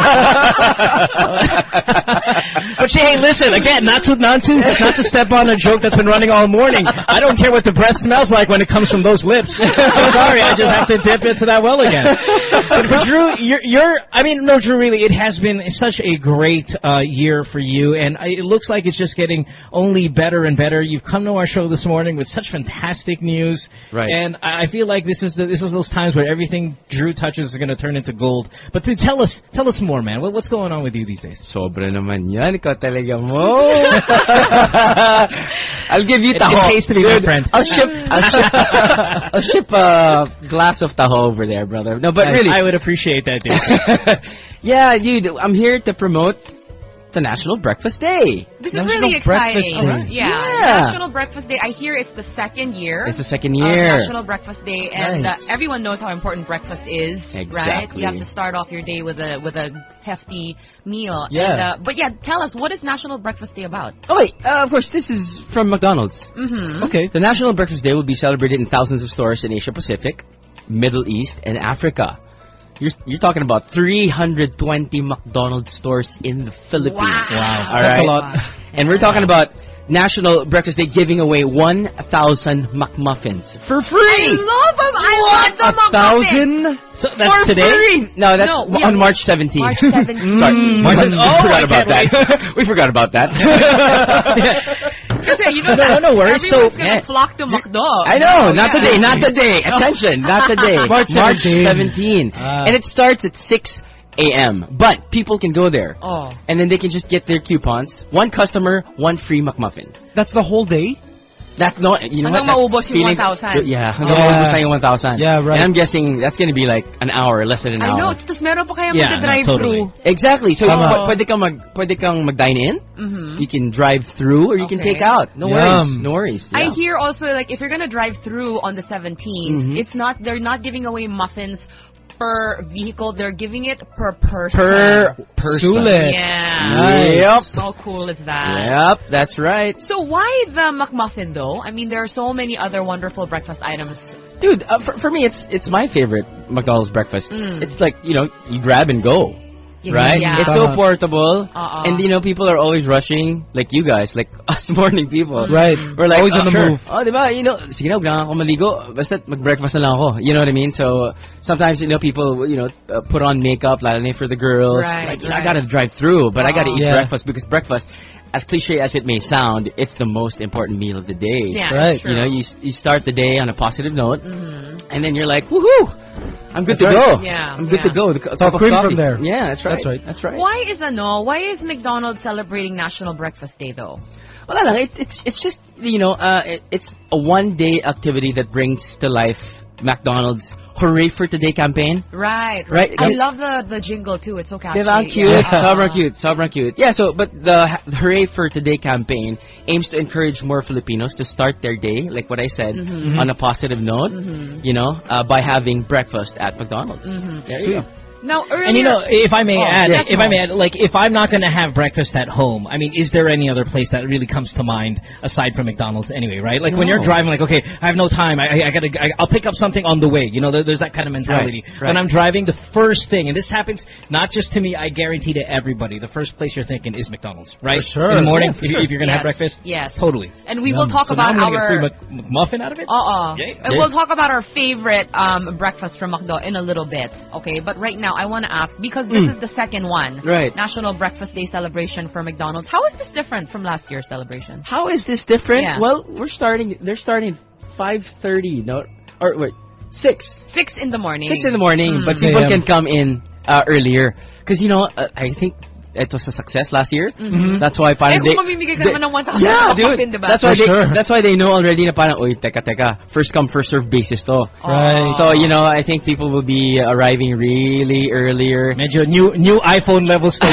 A: But hey, listen, again, not to step on a joke that's been running all morning. I don't care what the breath smells like when it comes from those lips. I'm sorry, I just have to dip into that well again. But Drew, Drew, really, it has been such a great year for you. And it looks like it's just getting only better and better. You've come to our show this morning with such fantastic news,
G: right?
A: And I feel like this is those times where everything Drew touches is going to turn into gold. But tell us more, man. What's going on with you these days?
G: Sobra naman yan. Ikaw talaga mo. I'll give you taho.
A: It pays to be my friend.
G: I'll ship a glass of taho over there, brother. No, but really,
A: I would appreciate that, dude.
G: Yeah, dude. I'm here to promote the National Breakfast Day.
B: This is really exciting.
C: Right?
B: Yeah. National Breakfast Day. I hear it's the second year.
G: It's the second year.
B: National Breakfast Day, and everyone knows how important breakfast is, right? You have to start off your day with a hefty meal.
C: Yeah.
B: And, but tell us, what is National Breakfast Day about?
G: Oh wait, of course, this is from McDonald's.
B: Mm-hmm.
G: Okay. The National Breakfast Day will be celebrated in thousands of stores in Asia Pacific, Middle East, and Africa. You're talking about 320 McDonald's stores in the Philippines.
B: Wow.
G: All right.
C: That's a lot.
G: And we're talking about National Breakfast Day giving away 1,000 McMuffins for free.
B: I love them. I love the McMuffins.
C: 1,000?
A: So that's today?
G: Free. No, that's on March 17th.
B: March 17th.
G: Sorry.
A: I
G: forgot about
A: can't
G: that. We forgot about that.
A: No worries.
B: Everyone's going to flock to McDo.
G: I know. Not today. Attention. Not today.
C: March 17.
G: And it starts at 6 a.m. But people can go there.
B: Oh.
G: And then they can just get their coupons. One customer, one free McMuffin.
C: That's the whole day?
G: That's not,
B: hanggang maubos yung 1,000.
G: Yeah, hanggang maubos na yung 1,000.
C: Yeah, right.
G: And I'm guessing that's going to be like an hour, less than an hour.
B: I know. Tapos meron pa kaya mag-drive
A: totally.
B: through.
G: Exactly. So pwede kang mag-dine in.
B: Mm-hmm.
G: You can drive through or you can take out. No worries. No worries.
B: I hear also, like, if you're going to drive through on the 17th, they're not giving away muffins per vehicle, they're giving it per person.
G: Per person.
C: Sulit.
B: Yeah.
G: Yep.
B: How cool is that?
G: Yep, that's right.
B: So why the McMuffin though? I mean, there are so many other wonderful breakfast items.
G: Dude, for me, it's my favorite McDonald's breakfast. It's like, you grab and go. Right?
B: Yeah.
G: It's so portable. And, people are always rushing, like you guys, like us morning people.
C: Right.
G: We're like,
C: always on the move.
G: Oh, diba? Sige na, huwag na ako maligo. Basta mag-breakfast na lang ako. You know what I mean? So, sometimes, people, put on makeup, lalo na for the girls.
B: Right,
G: like, I gotta drive through, but I gotta eat
C: Yeah.
G: breakfast because breakfast, as cliche as it may sound, it's the most important meal of the day.
B: Yeah,
C: Right.
B: true.
G: You start the day on a positive note, and then you're like, woohoo! I'm good to go.
B: Yeah,
G: I'm good to go.
C: It's all cream from there.
G: Yeah, that's right.
C: That's right.
G: That's right.
B: Why is McDonald's celebrating National Breakfast Day though?
G: Wala lang. It's just, it's a one-day activity that brings to life McDonald's Hooray for Today campaign.
B: Right.
G: Right.
B: I love the jingle too. It's so catchy.
G: Diba? Cute. Sobrang cute. Yeah, so, but the Hooray for Today campaign aims to encourage more Filipinos to start their day, like what I said, on a positive note, you know, by having breakfast at McDonald's. There you go.
B: Now, earlier,
A: and you know, if I may add,
B: yes,
A: like if I'm not going to have breakfast at home, I mean, is there any other place that really comes to mind aside from McDonald's anyway, right? Like when you're driving, like, okay, I have no time, I'll pick up something on the way. You know, there's that kind of mentality.
G: Right.
A: When I'm driving, the first thing, and this happens not just to me, I guarantee to everybody, the first place you're thinking is McDonald's, right?
C: For sure.
A: In the morning,
C: Yeah,
A: if you're going to have breakfast,
B: totally. And we will talk about
A: now I'm
B: our
A: gonna get free McMuffin out of it.
B: And we'll talk about our favorite breakfast from McDo in a little bit. Okay, but right now I want to ask, because this is the second one,
G: right?
B: National Breakfast Day celebration for McDonald's. How is this different from last year's celebration?
G: How is this different?
B: Yeah.
G: Well, they're starting 5:30. No, or wait, 6.
B: 6 in the morning.
G: 6 in the morning, but people can come in earlier because you know I think it was a success last year. That's why parang
B: mamimigay ka naman ng 1,000
G: dude,
B: diba?
G: That's why they know already na parang, oy, teka, first come, first serve basis to.
C: Right.
G: So, you know, I think people will be arriving really earlier.
A: Medyo new iPhone level stuff.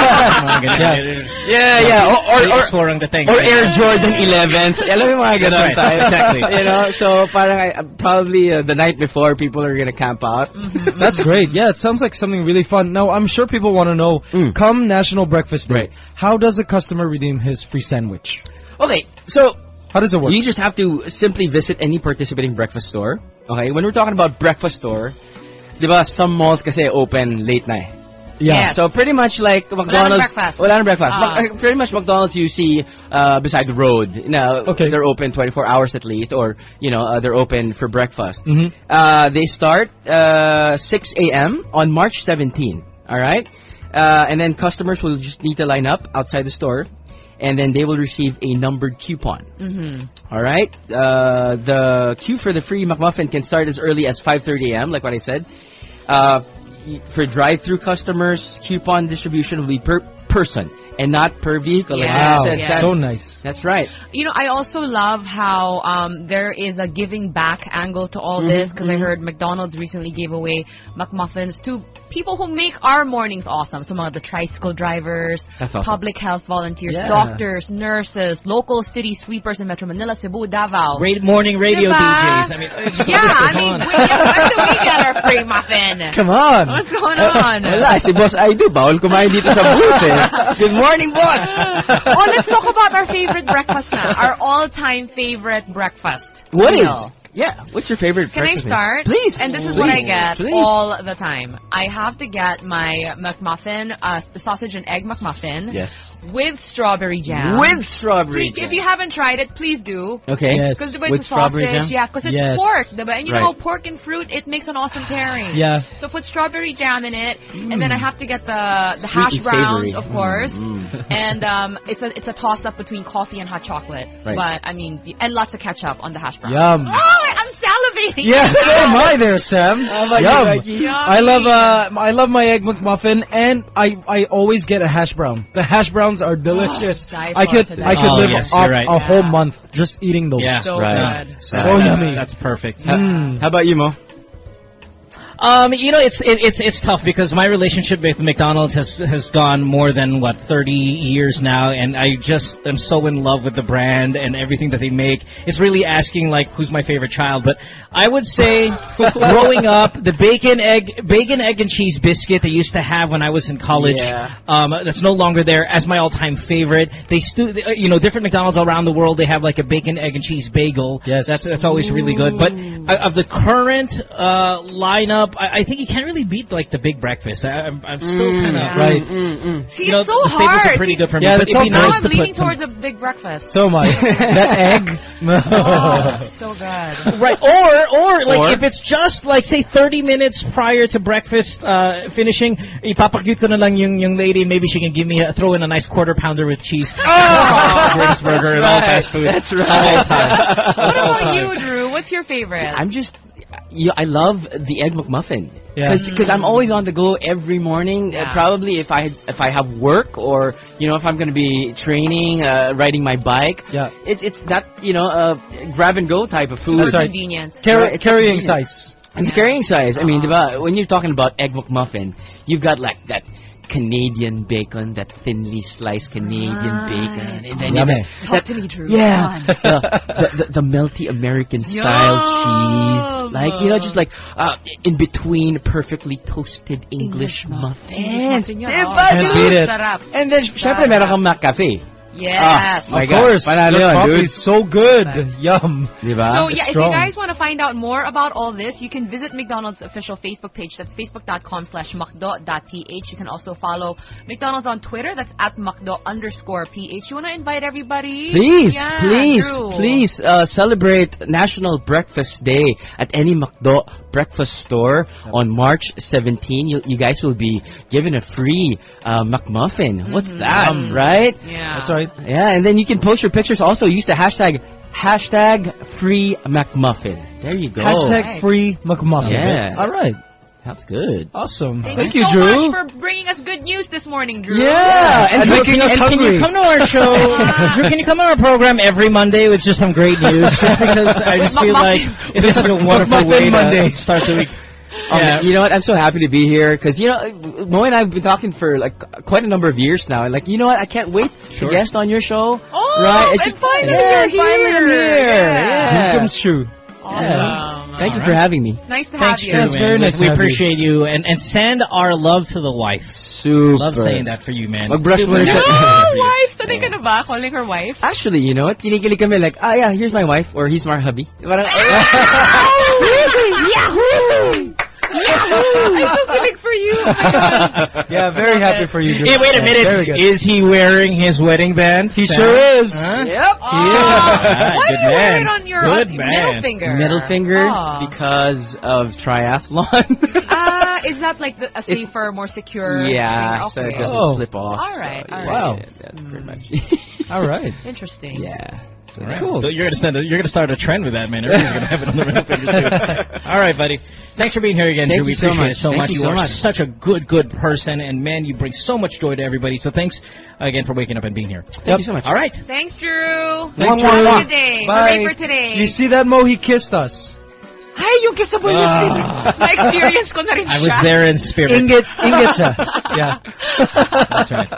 G: Or Air Jordan 11s. Alam mo yung mga ganun tayo.
A: Exactly.
G: You know, so parang probably the night before people are gonna camp out.
C: That's great. Yeah, it sounds like something really fun. Now, I'm sure people want to know, come National Breakfast Day, how does a customer redeem his free sandwich?
G: Okay, so
C: how does it work?
G: You just have to simply visit any participating breakfast store. Okay, when we're talking about breakfast store, diba, some malls kasi open late na.
B: Yeah.
G: So pretty much like McDonald's. Wala nang breakfast. Pretty much McDonald's you see beside the road. Now, they're open 24 hours at least, or you know they're open for breakfast. They start 6 a.m. on March 17. All right. And then customers will just need to line up outside the store, and then they will receive a numbered coupon. All right? The queue for the free McMuffin can start as early as 5:30 a.m., like what I said. For drive-through customers, coupon distribution will be per person and not per vehicle.
C: Wow,
G: like
C: so nice.
G: That's right.
B: You know, I also love how there is a giving back angle to all this, because I heard McDonald's recently gave away McMuffins to people who make our mornings awesome. Some of the tricycle drivers,
G: awesome.
B: Public health volunteers, doctors, nurses, local city sweepers in Metro Manila, Cebu, Davao.
A: Morning radio DJs. I mean,
B: when do we get our free muffin?
C: Come on.
B: What's going on?
G: Wala, si Boss Aidu, bawal kumain dito sa booth eh. Good morning, boss!
B: Let's talk about our favorite breakfast now. Our all-time favorite breakfast.
G: What is? Yeah, what's your favorite breakfast?
B: Can I start?
G: Please.
B: And this is what I get all the time. I have to get my McMuffin, the sausage and egg McMuffin.
G: Yes.
B: With strawberry jam.
G: With strawberry jam.
B: If you haven't tried it, please do.
G: Okay.
C: Yes.
B: Because it's a sausage. Yeah, because it's pork. And you know how pork and fruit, it makes an awesome pairing.
C: Yeah.
B: So put strawberry jam in it, and then I have to get the hash browns, of course. And it's a toss-up between coffee and hot chocolate.
G: Right.
B: But, I mean, and lots of ketchup on the hash browns.
C: Yum.
B: Oh, I'm salivating.
C: Yeah, so am I there, Sam. Yum.
B: Yum.
C: I love my egg McMuffin, and I always get a hash brown. The hash browns are delicious. I could live off a whole month just eating those.
A: Yeah.
B: So good.
C: So yummy.
A: That's perfect.
G: How about you, Mo?
A: You know, it's tough because my relationship with McDonald's has gone more than 30 years now, and I just am so in love with the brand and everything that they make. It's really asking like who's my favorite child, but I would say growing up, the bacon, egg and cheese biscuit they used to have when I was in college, that's no longer there, as my all-time favorite. You know, different McDonald's around the world, they have like a bacon, egg and cheese bagel.
C: Yes,
A: that's always really good. But of the current lineup, I think you can't really beat like the big breakfast. I'm still kind of
C: right.
B: See, it's so
A: the
B: hard.
A: staples are pretty good for me.
C: Yeah,
A: but it'd be nice
B: I'm
A: to
B: leaning
A: put
B: towards a big breakfast.
C: So am I. That egg.
B: So good.
A: Right, or like if it's just like say 30 minutes prior to breakfast finishing, ipapakyut ko na lang yung lady. Maybe she can throw in a nice quarter pounder with cheese. Greatest burger in all fast food.
G: That's right.
B: What about you, Drew? What's your favorite?
G: I love the egg McMuffin.
C: Yeah.
G: Because I'm always on the go every morning. Probably if I have work, or you know if I'm going to be training, riding my bike.
C: Yeah.
G: It's that grab and go type of food.
C: That's right.
B: Convenience.
C: Carrying size.
G: And the carrying size, I mean, diba, when you're talking about Egg McMuffin, you've got like that Canadian bacon, that thinly sliced Canadian bacon. And then
B: Talk to me, Drew.
G: Yeah. the melty American style cheese. Like, you know, just like in between perfectly toasted English muffins.
B: Sarap.
G: And then, syempre, meron kang McCafe.
B: Yes.
C: Of course.
G: Panalo
C: The
G: yun,
C: coffee
G: dude.
C: is so good. Yum.
G: Diba?
B: So yeah, if
C: strong.
B: you guys want to find out more about all this, you can visit McDonald's official Facebook page. That's facebook.com/macdo.ph. You can also follow McDonald's on Twitter. That's @macdo_ph. You want to invite everybody?
G: Please,
B: Yeah,
G: please,
B: Drew.
G: please celebrate National Breakfast Day at any McDo breakfast store on March 17. You guys will be given a free McMuffin. What's that, right?
B: Yeah.
C: That's right.
G: Yeah, and then you can post your pictures. Also, use the hashtag free McMuffin. There you go.
C: Hashtag free McMuffin.
G: Yeah.
C: All right.
G: That's good.
C: Awesome.
B: Thank you so
C: Drew.
B: much for bringing us good news this morning, Drew.
G: Yeah,
C: And making us
A: Can
C: hungry.
A: you come to our show? Drew, can you come on our program every Monday with just some great news? Just because I just feel like it's such a wonderful way to start the week.
G: Yeah. You know what? I'm so happy to be here because, you know, Mo and I have been talking for like quite a number of years now. And like, you know what? I can't wait to guest on your show.
B: Oh,
G: right?
B: and finally
G: yeah,
B: you're
G: finally I'm
B: here.
G: here.
B: Yeah.
C: Dream comes true.
B: Awesome.
G: Thank you for having me.
B: It's nice to have
A: Thanks,
B: you.
A: Drew,
C: Yes,
A: man.
C: very nice to
A: We
C: have you.
A: appreciate you. And send our love to the wife.
G: Super.
A: Love saying that for you, man.
G: Mag-brush mo na
B: No,
G: siya.
B: wife. Sanay ka na ba? Calling her wife?
G: Actually, you know what? Kinikilig kami like, yeah, here's my wife or he's my hubby. Parang,
B: Yahoo! I'm so feeling for you. Oh my God.
C: Yeah, very happy for you, Drew.
A: Hey, wait a
C: Very
A: minute.
C: good.
A: Is he wearing his wedding band?
C: He
A: Sam?
C: sure is.
A: Huh?
G: Yep.
A: Ah,
B: Why
A: good
B: do you wear
A: man.
B: it on your
A: Good
B: middle
A: man.
B: finger?
G: Middle finger
B: Aw.
G: because of triathlon.
B: Is that like a safer, more secure
G: Yeah,
B: finger?
G: so it
B: Okay.
G: doesn't
C: Oh.
G: slip off.
B: All right,
G: So,
B: all
G: yeah,
C: right.
G: yeah, pretty much.
C: All right.
B: Interesting.
G: Yeah. So,
A: Right.
C: Cool.
A: So you're gonna start a trend with that, man. Everybody's gonna have it on the middle finger too. All right, buddy. Thanks for being here again,
G: Thank
A: Drew. We
G: you so
A: appreciate
G: much.
A: it so
G: Thank
A: much.
G: you
A: You
G: so
A: are
G: much.
A: such a good person, and man, you bring so much joy to everybody. So thanks again for waking up and being here.
G: Thank you so much.
A: All right.
B: Thanks, Drew.
C: Thanks,
B: Have
C: Drew.
B: a good day.
C: Bye.
B: Hooray for today.
C: You see that, Mo? He kissed us.
B: Ay, yung kissable lips. Na-experience ko na rin
A: I
B: siya.
A: was there in spirit.
C: Inggit siya. Yeah.
A: That's right.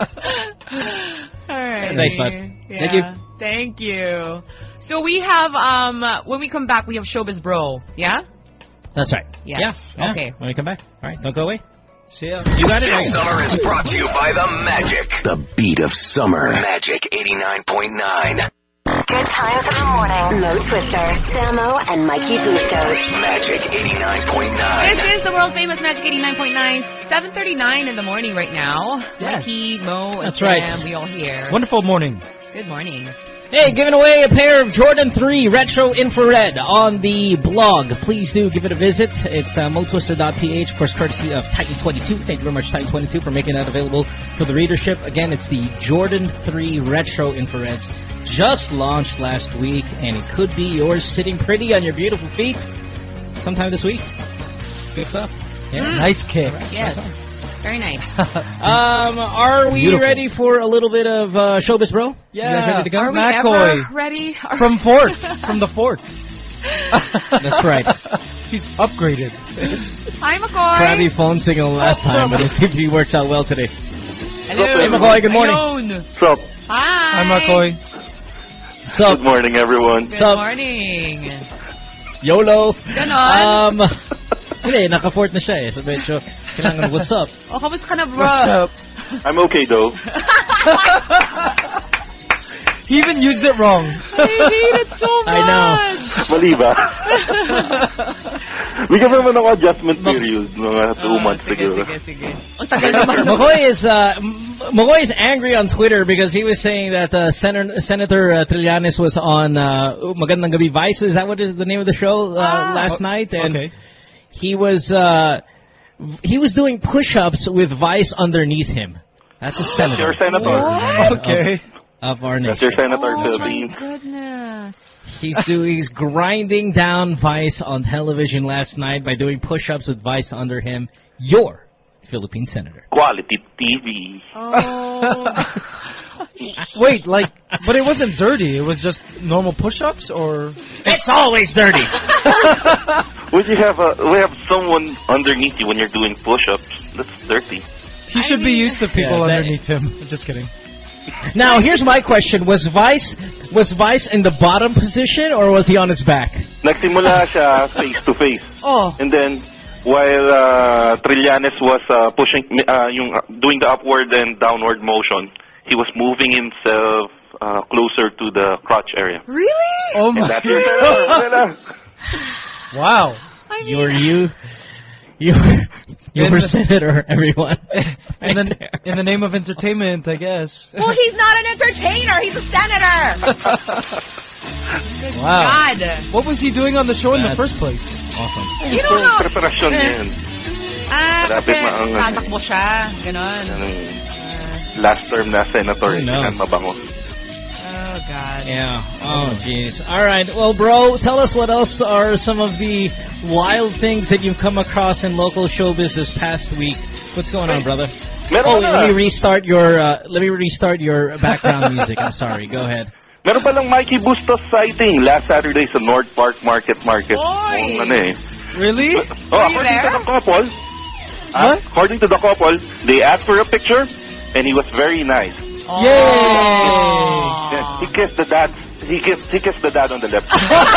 B: All right.
A: Thanks, bud.
B: Yeah.
G: Thank you.
B: Thank you. So we have, when we come back, we have Showbiz Bro. Yeah?
A: That's right.
B: Yes.
A: Yeah.
B: Okay.
A: When we come back. All right. Don't go away.
C: See ya.
A: You got it.
E: This summer is brought to you by The Magic. The beat of summer. Magic 89.9.
D: Good times in the morning. Mo Twister, Samo, and Mikey Bustos.
E: Magic 89.9.
B: This is the world famous Magic 89.9, 7:39 in the morning right now.
C: Yes.
B: Mikey, Mo, and
A: That's right.
B: Sam, we all here.
C: Wonderful morning.
B: Good morning.
A: Hey, giving away a pair of Jordan 3 Retro Infrared on the blog. Please do give it a visit. It's motwister.ph, of course, courtesy of Titan 22. Thank you very much, Titan 22, for making that available for the readership. Again, it's the Jordan 3 Retro Infrareds. Just launched last week, and it could be yours sitting pretty on your beautiful feet sometime this week. Good stuff. Yeah.
C: Nice kicks.
B: Yes. Very nice.
A: Are we
C: Beautiful.
A: ready for a little bit of Showbiz, bro?
C: Yeah.
A: You guys ready to go?
B: Are we
C: McCoy.
B: ever ready?
C: From Fort. From the Fort.
A: That's right.
C: He's upgraded.
B: Hi, McCoy.
A: Crabby phone signal last time, but let's see if he works out well today.
B: Hello.
A: Hey, McCoy, good morning.
B: Ayun.
F: What's up?
B: Hi.
C: Hi, McCoy.
A: Sup?
F: Good morning, everyone.
B: Good
A: Sup?
B: morning.
A: YOLO.
B: Ganon.
A: Hindi, naka-fort na siya eh. So medyo, kailangan, what's up?
B: Oh, kamusta ka na, bro?
C: What's up?
F: I'm okay, though.
C: He even used it wrong.
B: I hate it so much.
A: I know.
F: Mali ba? Bigyan mo naman ako adjustment period. Mga 2 months
B: sige,
F: siguro.
B: sige. Ang tagal naman.
A: McCoy is angry on Twitter because he was saying that Senator Trillanes was on Magandang Gabi Vice. Is that what is the name of the show last night? And
C: Okay.
A: he was doing push-ups with Vice underneath him. That's a
F: That's
A: senator
F: your senator.
C: Okay.
A: of our
F: That's
A: nation.
F: your senator,
B: Oh, my
F: Philippines.
B: goodness.
A: He's grinding down Vice on television last night by doing push-ups with Vice under him. Your Philippine senator.
F: Quality TV.
B: Oh.
C: Wait, but it wasn't dirty. It was just normal push-ups, or?
A: It's always dirty.
I: When you have someone underneath you when you're doing push-ups, that's dirty.
C: He should be used to people underneath him. Just kidding.
A: Now, here's my question. Was Vice in the bottom position or was he on his back?
I: Nagsimula siya face-to-face.
B: Oh.
I: And then, while Trillanes was doing the upward and downward motion, he was moving himself closer to the crotch area.
B: Really?
C: Oh my God. Wow.
B: I mean,
A: You were senator, everyone.
C: In the name of entertainment, I guess.
B: Well, he's not an entertainer. He's a senator. Good
C: Wow.
B: God.
C: What was he doing on the show in the first place?
A: Awesome.
B: You don't know.
I: Preparasyon niya yan.
B: Kasi tatakbo siya. Ganon.
I: Last term na senator,
A: Who knows?
I: mabango.
B: Oh, God.
A: Yeah. Oh, jeez. All right. Well, bro, tell us what else are some of the wild things that you've come across in local showbiz this past week. What's going on, brother? Let me restart your background music. I'm sorry. Go ahead.
I: Meron palang Mikey Bustos sighting last Saturday sa North Park Market.
B: Oy!
C: Really?
I: According to the couple, according to the couple, they asked for a picture, and he was very nice.
C: Yay!
I: Yeah, he kissed the dad. He kissed the dad on the lips.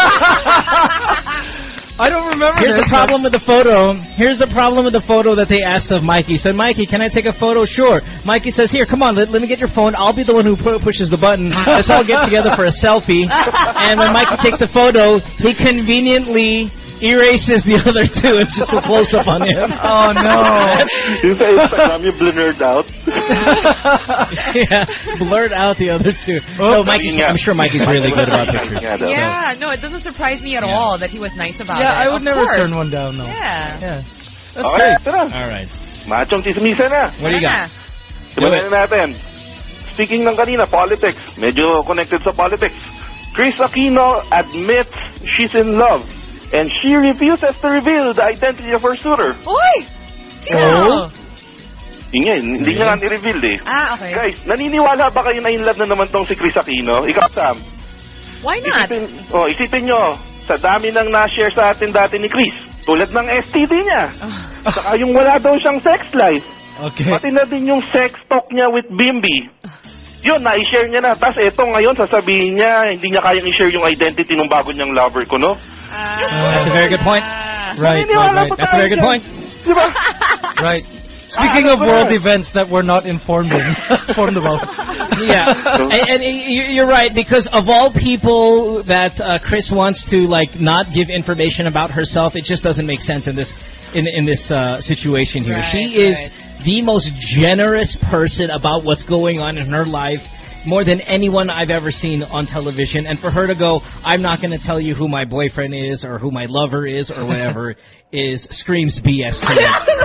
C: I don't remember.
A: Here's the problem with the photo. Here's the problem with the photo that they asked of Mikey. He said, Mikey, can I take a photo? Sure. Mikey says, here, come on, let me get your phone. I'll be the one who pushes the button. Let's all get together for a selfie. And when Mikey takes the photo, he conveniently erases the other two. It's just a close-up on him.
C: Oh, no.
I: You say Instagram, you blurred out.
A: Yeah, blurred out the other two. No, I'm sure Mikey's really good about pictures.
B: Yeah, no, it doesn't surprise me at all that he was nice about it.
C: Yeah, I would never
B: course.
C: turn one down, no.
B: Yeah.
C: That's great.
A: All right.
I: Machong chismisa na.
A: What do you got?
I: Simulan na natin. Speaking ng kanina, politics. Medyo connected sa politics. Chris Aquino admits she's in love. And she refuses to reveal the identity of her suitor.
B: Uy! Sino?
I: Yun nga, hindi niya nga ni-reveal eh.
B: Okay.
I: Guys, naniniwala ba kayo na in love na naman tong si Chris Aquino? Ikaw, Sam.
B: Why not?
I: Isipin nyo, sa dami nang na-share sa atin dati ni Chris, tulad ng STD niya. Saka yung wala daw siyang sex life.
C: Okay.
I: Pati na din yung sex talk niya with Bimbi. Yun, na-share niya na. Tapos eto ngayon, sasabihin niya, hindi niya kayang i-share yung identity ng bago niyang lover ko, no?
A: That's a very good point. Right. That's a very good point.
C: Right. Speaking of world events that we're not informed about.
A: Yeah, and you're right, because of all people that Chris wants to not give information about herself, it just doesn't make sense in this situation here. She is the most generous person about what's going on in her life, more than anyone I've ever seen on television. And for her to go, I'm not going to tell you who my boyfriend is or who my lover is or whatever, screams BS to me.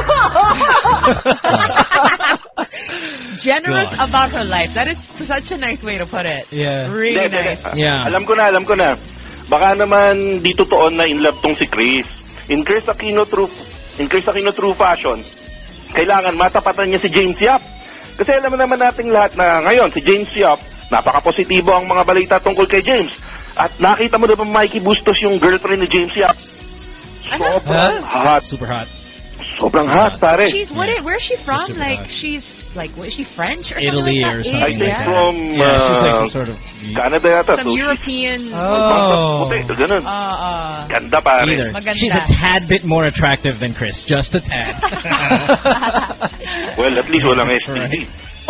B: Generous about her life. That is such a nice way to put it.
C: Yeah.
B: Really nice.
A: Yeah.
I: Alam ko na. Baka naman di totoo na in love tong si Chris. In Chris Aquino True Fashion, kailangan matapatan niya si James Yap. Kasi alam naman nating lahat na ngayon, si James Yap, napaka-positibo ang mga balita tungkol kay James. At nakita mo na ba Mikey Bustos yung girlfriend ni James Yap? Sobrang hot.
A: Super hot.
I: Sobrang hot, pare.
B: Where is she from? Is she French or
A: Italy
B: something like that?
A: or something
I: I think
A: like that.
I: from
A: she's like some sort of
I: Canada yata.
B: Some European.
I: Ganun. Ganda, pare.
A: Maganda. She's a tad bit more attractive than Chris. Just a tad.
I: Well, at least walang STD.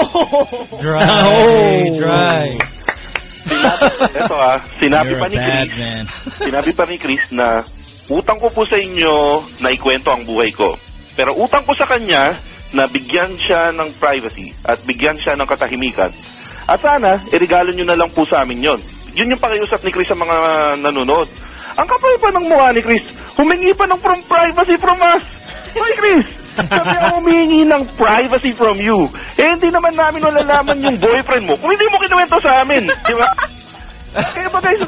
C: Dry.
I: Ito sinabi pa ni Chris na utang ko po sa inyo na ikwento ang buhay ko. Pero utang ko sa kanya na bigyan siya ng privacy at bigyan siya ng katahimikan. At sana, irigalo nyo na lang po sa amin yon. Yun yung pakiusap ni Chris sa mga nanonood. Ang kapal pa ng mukha ni Chris, humingi pa ng privacy from us. Hoy Chris, sabi ako humingi ng privacy from you. Hindi naman namin malalaman yung boyfriend mo kung hindi mo kinuwento sa amin. Di ba? Kaya ba guys,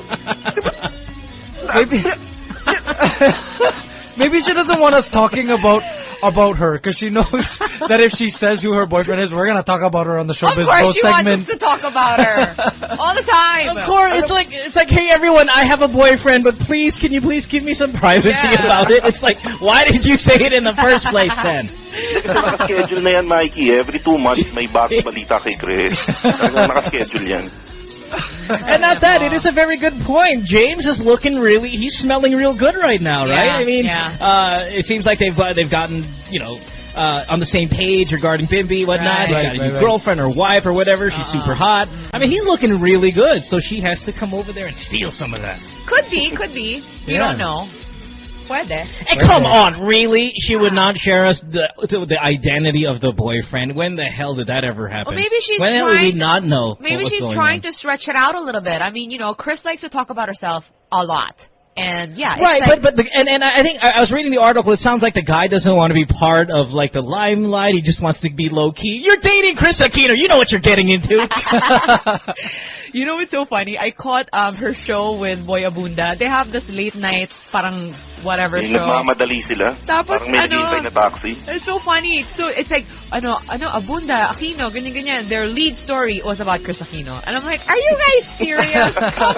C: Maybe she doesn't want us talking about about her because she knows that if she says who her boyfriend is, we're gonna talk about her on the Showbiz
B: Bro
C: Bro segment.
B: Wants us to talk about her all the time.
A: Of course, it's like, hey everyone, I have a boyfriend, but please, can you please give me some privacy about it? It's like, why did you say it in the first place then?
I: Kasi naka-schedule na yan, Mikey. Every 2 months may bagong balita kay Chris. Naka-schedule yan.
A: And not that, it is a very good point. James is looking he's smelling real good right now, right? I mean, it seems like they've gotten, on the same page regarding Bimbi, whatnot. He's got a new girlfriend or wife or whatever. She's super hot. I mean, he's looking really good, so she has to come over there and steal some of that.
B: Could be. You don't know. Puede.
A: And come on, really? She would not share us the identity of the boyfriend. When the hell did that ever happen?
B: Well, maybe she's
A: when
B: trying
A: did we not know?
B: Maybe she's trying to stretch it out a little bit. I mean, Chris likes to talk about herself a lot. And yeah,
A: right, and I think I was reading the article. It sounds like the guy doesn't want to be part of like the limelight. He just wants to be low key. You're dating Chris Aquino. You know what you're getting into.
B: You know what's so funny? I caught her show with Boy Abunda. They have this late night parang whatever show.
I: Nagmamadali sila.
B: Tapos
I: parang may naghihintay na taxi.
B: It's so funny. So it's like Abunda, Aquino, ganyan. Their lead story was about Chris Aquino. And I'm like, are you guys serious? Come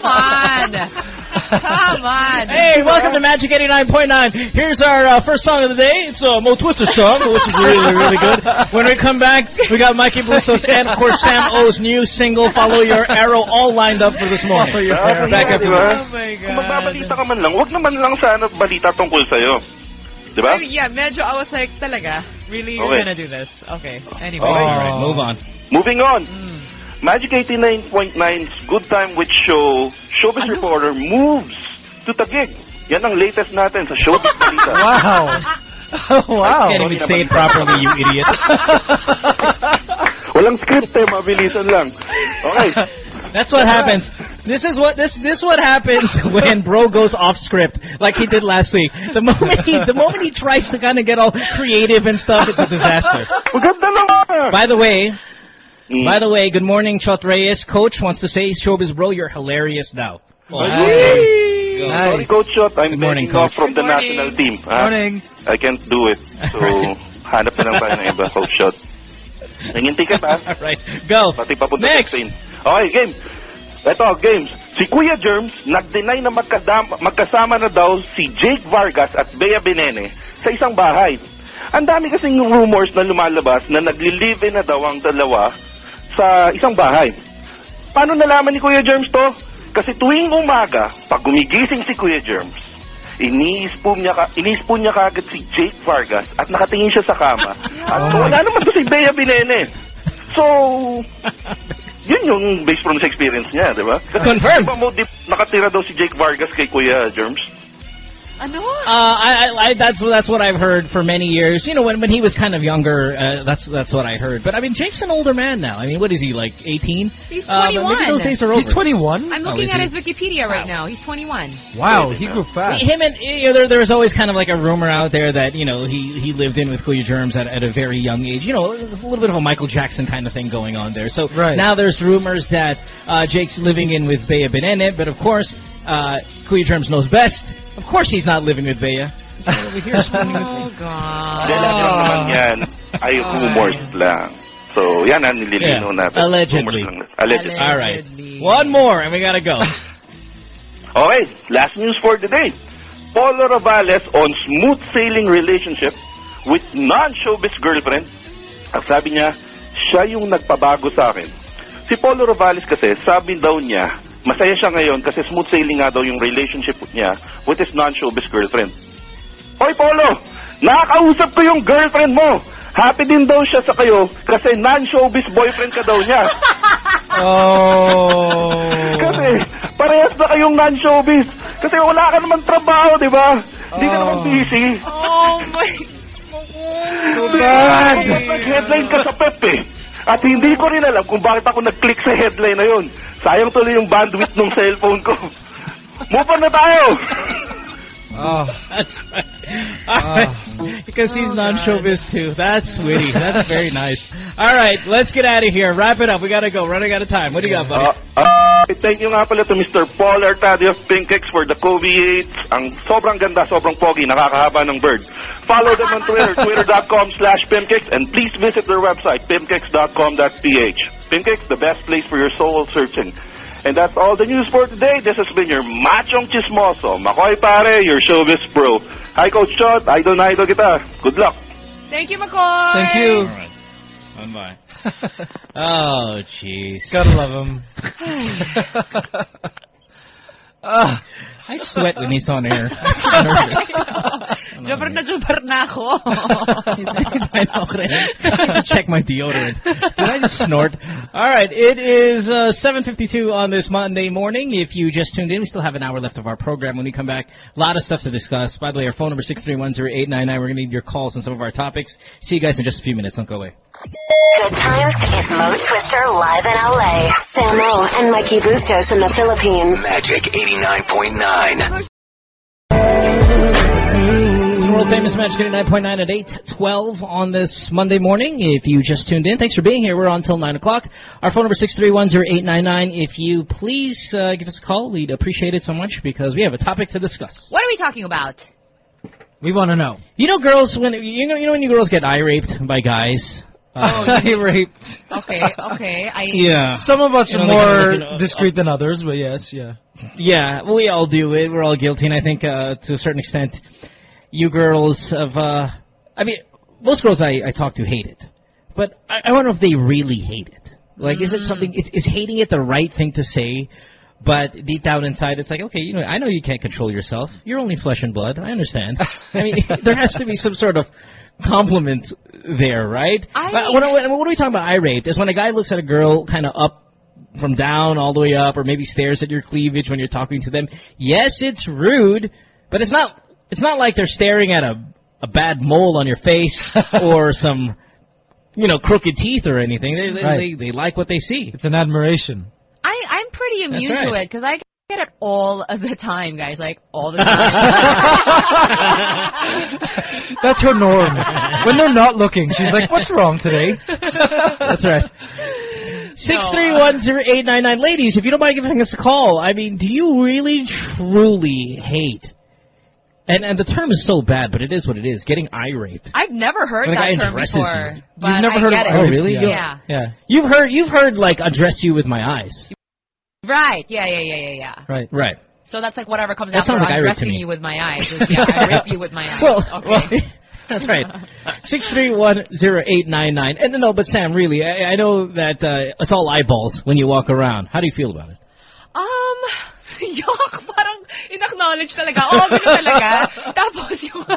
B: on.
A: Hey, welcome to Magic 89.9. Here's our first song of the day. It's a Mo Twister song, which is really, really good. When we come back, we got Mikey Bustos and, of course, Sam O's new single, Follow Your Arrow, all lined up for this morning. Back up to
B: Oh my God.
I: Kung magbabalita ka man lang, wag naman lang sana balita tungkol sa'yo. Diba?
B: Yeah, medyo I was like, talaga? Really? You're gonna do this? Okay. Anyway.
A: All right, move on.
I: Moving on. Magic 89.9's Good Time with Show Showbiz Reporter moves to Taguig. Yan ang latest natin sa Showbiz Balita.
C: Wow.
A: I can't even say it properly, you idiot.
I: Walang script mabilisan lang. Okay.
A: That's what happens. This is what happens when bro goes off script, like he did last week. The moment he tries to kind of get all creative and stuff, it's a disaster. By the way, good morning, Chot Reyes. Coach wants to say, Showbiz Bro, you're hilarious now. Oh,
I: nice. Sorry, Coach Chot. I'm
A: morning,
I: off from the national team.
C: Morning.
I: I can't do it. So, hanap na lang tayo ng iba, Coach Chot. Nanginti ka ba?
A: All right, go.
I: Pati papunta
A: Next.
I: sa Spain. Okay, game. Ito, games. Si Kuya Germs nag-deny na magkasama na daw si Jake Vargas at Bea Benene sa isang bahay. Ang dami kasing rumors na lumalabas na nagli-live-in na daw ang dalawa sa isang bahay. Paano nalaman ni Kuya Germs to? Kasi tuwing umaga, pag gumigising si Kuya Germs, iniispo niya kaagad si Jake Vargas at nakatingin siya sa kama. At wala naman to si Bea Benene. So, yun yung based from sa experience niya, di ba?
A: Confirmed.
I: Nakatira daw si Jake Vargas kay Kuya Germs.
B: Ano?
A: That's what I've heard for many years. When he was kind of younger, that's what I heard. But I mean, Jake's an older man now. I mean, what is he, like 18?
B: He's 21.
A: Maybe those days are over.
C: He's 21?
B: I'm looking at his Wikipedia right now. He's 21.
C: Wow, he grew fast.
A: Him and there was always kind of like a rumor out there that he lived in with Kuya Germs at a very young age. A little bit of a Michael Jackson kind of thing going on there. So now there's rumors that Jake's living in with Bea Benene, but of course Kuya Germs knows best. Of course he's not living with Bea. Over here spending with me.
B: Oh God.
I: Lang naman yan ay rumors lang. So yan ang nililino natin.
A: Allegedly.
I: Allegedly.
A: All right. One more and we gotta go.
I: Okay, last news for the day. Polo Ravales on smooth sailing relationship with non-showbiz girlfriend. Ang sabi niya, siya yung nagpabago sa akin. Si Polo Ravales kasi, sabi daw niya, masaya siya ngayon kasi smooth sailing nga daw yung relationship niya with his non-showbiz girlfriend. Hoy Polo, nakakausap ko yung girlfriend mo. Happy din daw siya sa kayo kasi non-showbiz boyfriend ka daw niya. Kasi parehas na kayong non-showbiz. Kasi wala ka naman trabaho, di ba? Hindi ka naman busy.
B: Oh my
I: So bad. Nag-headline ka sa Pep eh. At hindi ko rin alam kung bakit ako nag-click sa headline na yun. Sayang tuloy yung bandwidth ng cellphone ko. Move on na tayo!
A: That's right. Because he's non-showbiz too. That's witty. That's very nice. All right, let's get out of here. Wrap it up. We gotta go. Running out of time. What do you got, buddy?
I: Thank you nga pala to Mr. Paul Artadio of Pinkex for the Kobe 8. Ang sobrang ganda, sobrang pogi, nakakahaba ng bird. Follow them on Twitter, twitter.com/Pimkicks, and please visit their website, pimkicks.com.ph. Pimkicks, the best place for your soul searching. And that's all the news for today. This has been your Machong Chismoso, Makoy Pare, your showbiz bro. Hi, Coach Chot. Idol na idol kita. Good luck.
B: Thank you, McCoy.
C: Thank you.
A: All right. Bye-bye. Oh, jeez.
C: Gotta love him.
A: I sweat when he's on air. I'm nervous.
B: Jumper na ako.
A: Check my deodorant. Did I just snort? All right, it is 7:52 on this Monday morning. If you just tuned in, we still have an hour left of our program. When we come back, a lot of stuff to discuss. By the way, our phone number is 631-0899. We're going to need your calls on some of our topics. See you guys in just a few minutes. Don't go away.
D: Good times is Mo Twister live in LA. Samo and Mikey Bustos in the Philippines.
E: Magic 89.9.
A: It's the world famous Magic 89.9 at 8:12 on this Monday morning. If you just tuned in, thanks for being here. We're on till 9 o'clock. Our phone number is 631-0899. If you please give us a call, we'd appreciate it so much because we have a topic to discuss.
B: What are we talking about?
C: We want to know.
A: You know, girls, when when you girls get eye raped by guys.
C: Raped.
B: Okay.
A: Yeah.
C: Some of us are
A: they
C: more
A: kind of
C: discreet than others, but yes, yeah.
A: Yeah, we all do it. We're all guilty, and I think to a certain extent, you girls have. Most girls I talk to hate it, but I wonder if they really hate it. Like, is it something? Is hating it the right thing to say? But deep down inside, it's like, okay, I know you can't control yourself. You're only flesh and blood. I understand. I mean, there has to be some sort of compliment there, right? What are we talking about eye rape? Is when a guy looks at a girl kind of up from down all the way up, or maybe stares at your cleavage when you're talking to them. Yes, it's rude, but it's not like they're staring at a bad mole on your face or some crooked teeth or anything. They like what they see.
C: It's an admiration.
B: I'm pretty immune to it because I get it all the time, guys. Like, all the time.
C: That's her norm. When they're not looking, she's like, what's wrong today?
A: That's right. 631-0899. Ladies, if you don't mind giving us a call, I mean, do you really, truly hate, and the term is so bad, but it is what it is, getting eye raped?
B: I've never heard that term before. But
C: You've never heard of it?
A: Oh, really?
B: Yeah.
A: You've heard, like, address you with my eyes.
B: Right. Yeah.
A: Right.
B: So that's like whatever comes
A: that
B: after
A: like
B: addressing you with my eyes. I rape you with my eyes.
A: Well, that's right. 631-0899. And no, but Sam, really, I know that it's all eyeballs when you walk around. How do you feel about it?
B: Yuck, parang in-acknowledge talaga. Oo, ganun talaga. Tapos yung...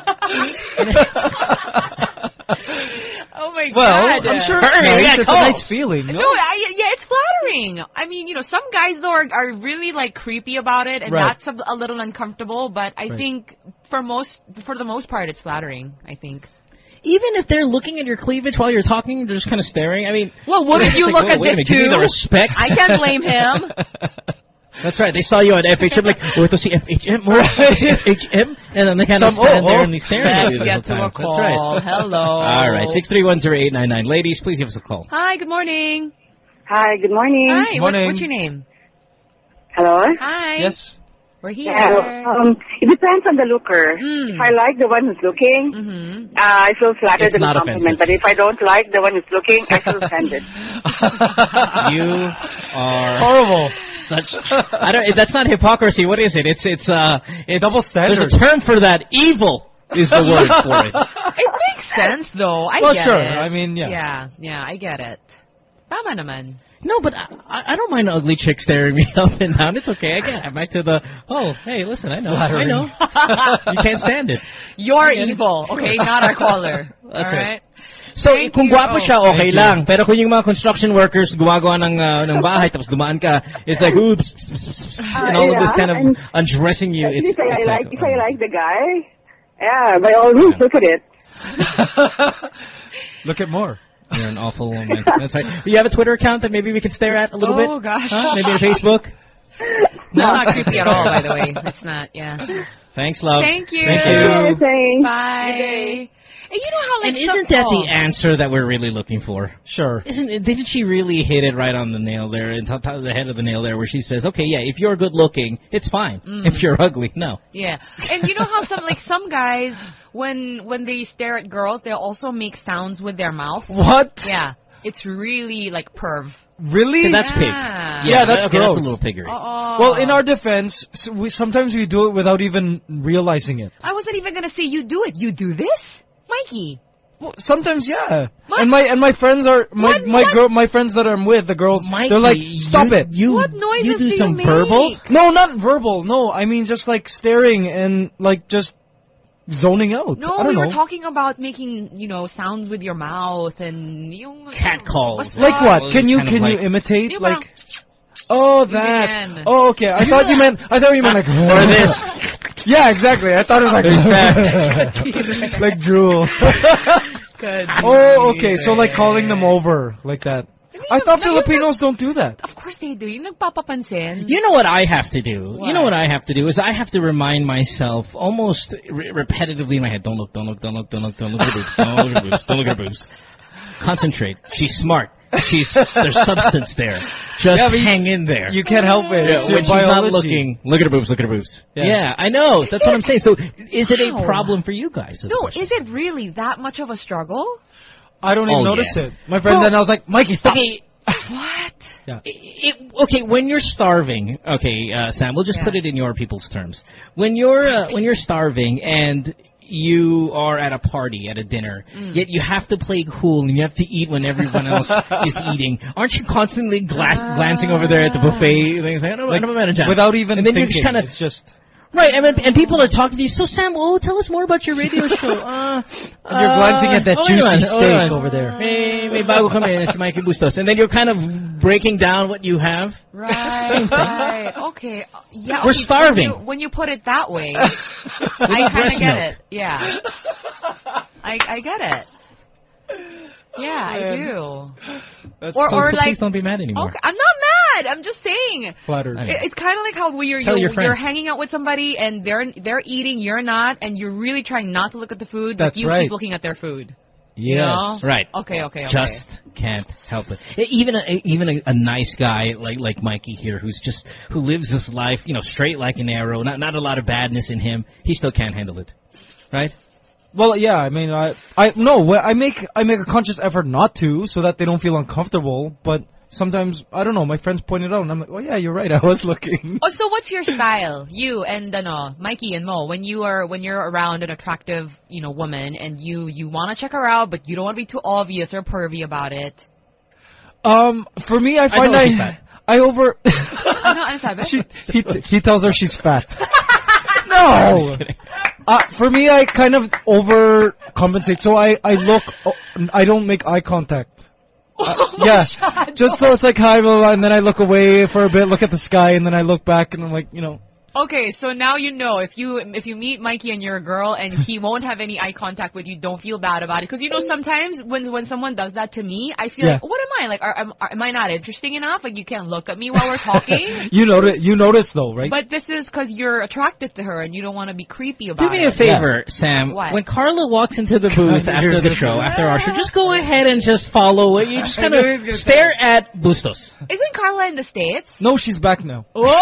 B: Oh my God.
C: I'm sure it's nice. It's a nice feeling. No?
B: Yeah, it's flattering. I mean, some guys though are really like creepy about it, and that's a little uncomfortable. But I think for the most part, it's flattering. I think.
A: Even if they're looking at your cleavage while you're talking, they're just kind of staring. I mean,
B: well, wouldn't you look at this too?
A: Give me the respect.
B: I can't blame him.
A: That's right. They saw you on FHM, like, to see FHM, more FHM, and then they kind of stand there and they stare at you.
B: Let's get to a call.
A: That's right.
B: Hello.
A: All right, 631-0899. Ladies, please give us a call.
B: Hi, good morning.
H: Hi, good morning.
B: Hi,
C: morning.
B: What's your name?
H: Hello?
B: Hi.
C: Yes.
B: We're here.
H: It depends on the looker. If I like the one who's looking, I feel flattered and compliment. But if I don't like the one who's looking, I feel offended.
A: You are
C: horrible.
A: That's not hypocrisy. What is it? It's
C: double standard.
A: There's a term for that. Evil is the word for it.
B: It makes sense, though. I get
C: sure.
B: it.
C: I mean, yeah.
B: Yeah, I get it. Tama naman.
A: No, but I don't mind an ugly chick staring me up and down. It's okay. I get back to the, hey, listen, I know. You can't stand it.
B: You're evil, okay? Not our caller.
A: That's right. So, kung gwapo siya, okay lang. Pero kung yung mga construction workers gumagawa ng bahay tapos dumaan ka, it's like, oops, and all of this kind of undressing you.
H: If I like the guy, by all means, look at it.
C: Look at more.
A: You're an awful woman. That's right. Do you have a Twitter account that maybe we could stare at a little bit?
B: Oh, gosh.
A: Maybe on Facebook?
B: No, not creepy at all, by the way. It's not,
A: Thanks, love.
B: Thank you.
A: Thank you.
B: Bye. And you know how, like,
A: and isn't that the answer that we're really looking for?
C: Sure.
A: Didn't she really hit it right on the nail there, and the head of the nail there, where she says, okay, yeah, if you're good looking, it's fine. If you're ugly, no.
B: Yeah. And you know how some guys, when they stare at girls, they'll also make sounds with their mouth?
C: What?
B: Yeah. It's really, like, perv.
C: Really?
A: That's pig.
C: Yeah, that's gross.
A: That's a little piggery.
C: Well, in our defense, sometimes we do it without even realizing it.
B: I wasn't even gonna say you do it. You do this, Mikey?
C: Well, sometimes, yeah.
B: What?
C: And my friends are my friends that I'm with, the girls,
A: Mikey,
C: they're like, stop it.
B: What noises
A: you do some
B: make?
A: verbal?
C: No, not verbal. No, I mean just like staring and like just zoning out.
B: No, we were talking about making, sounds with your mouth and
A: cat calls.
C: Like what? Can you imitate like? Oh, that. Oh, okay. I thought you meant like or this. Yeah, exactly. I thought it was like like drool.
B: Good.
C: Oh, okay. So like calling them over like that. I thought Filipinos don't do that.
B: Of course they do. Yung nagpapapansin.
A: You know what I have to do?
B: What?
A: You know what I have to do is I have to remind myself almost repetitively in my head, don't look at boobs, don't look at boobs, don't look at boobs. Concentrate. She's smart. There's substance there. Just hang in there.
C: You can't help it.
A: Yeah, when she's not looking, look at her boobs, look at her boobs. Yeah, I know. That's what I'm saying. So is it a problem for you guys?
B: No, is it really that much of a struggle?
C: I don't even notice it. My friends and I was like, Mikey, stop.
A: Okay.
B: What?
C: Yeah.
A: Okay, when you're starving, Sam, we'll just put it in your people's terms. When you're starving and you are at a party, at a dinner, yet you have to play cool and you have to eat when everyone else is eating. Aren't you constantly glancing over there at the buffet? Things like,
C: without even
A: then
C: thinking.
A: You're just kinda,
C: it's just...
A: Right, and people are talking to you. So, Sam, tell us more about your radio show.
C: And you're glancing at that juicy steak over there.
A: May bago kami, si Mikey Bustos. And then you're kind of breaking down what you have.
B: Right. Okay. Yeah.
A: We're starving.
B: When you put it that way, I kind of get it. Yeah. I get it. Yeah, I do.
A: Or like, please don't be mad anymore.
B: Okay, I'm not mad. I'm just saying.
C: Flattered.
B: It's kind of like how you're hanging out with somebody and they're eating, you're not, and you're really trying not to look at the food, but you keep looking at their food.
C: Yes.
A: Right.
B: Okay.
A: Just can't help it. Even a nice guy like Mikey here, who lives this life, straight like an arrow, not a lot of badness in him. He still can't handle it, right?
C: Well, yeah. I mean, I make a conscious effort not to, so that they don't feel uncomfortable. But sometimes I don't know. My friends point it out, and I'm like, oh yeah, you're right. I was looking.
B: Oh, so what's your style? You and Mikey and Mo, when you're around an attractive woman and you want to check her out, but you don't want to be too obvious or pervy about it.
C: For me, I find I over.
B: I'm sorry.
C: He tells her she's fat. No. For me, I kind of overcompensate. So I don't make eye contact. Just so it's like hi, blah, blah, and then I look away for a bit, look at the sky, and then I look back, and I'm like,
B: Okay, so now you know if you meet Mikey and you're a girl and he won't have any eye contact with you, don't feel bad about it. Because sometimes when someone does that to me, I feel like, what am I? Like, am I not interesting enough? Like, you can't look at me while we're talking?
C: You notice though, right?
B: But this is because you're attracted to her and you don't want to be creepy about it.
A: Do me a favor, Sam.
B: What?
A: When Carla walks into the booth after the show, after our show, just go ahead and just follow it. You just kind of stare at Bustos.
B: Isn't Carla in the States?
C: No, she's back now.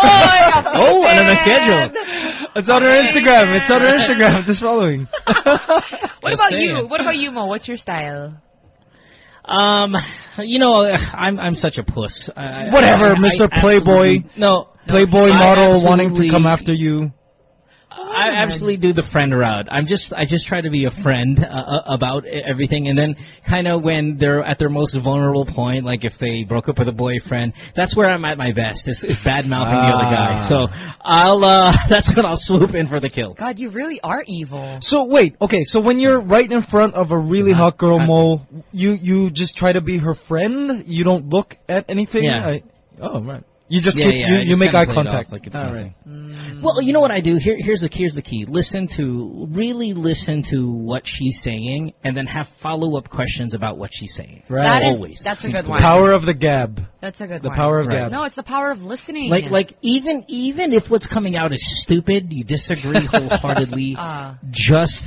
A: On a schedule.
C: It's on her Instagram. Just following.
B: What about you? What about you, Mo? What's your style?
A: I'm such a puss.
C: Whatever, Mr. Playboy. Playboy model wanting to come after you.
A: I absolutely do the friend route. I just try to be a friend about everything, and then kind of when they're at their most vulnerable point, like if they broke up with a boyfriend, that's where I'm at my best. Is bad mouthing the other guy. So that's when I'll swoop in for the kill.
B: God, you really are evil.
C: So wait, okay. So when you're right in front of a really hot girl, Mo, you just try to be her friend. You don't look at anything.
A: Yeah.
C: Right. You just you make eye contact.
A: Like it's nothing. Well, you know what I do? Here's the key. Really listen to what she's saying, and then have follow-up questions about what she's saying.
C: Right.
A: Always.
B: That's a good one.
C: Power of the gab.
B: That's a good one.
C: The power of gab.
B: No, it's the power of listening.
A: Like even if what's coming out is stupid, you disagree wholeheartedly, just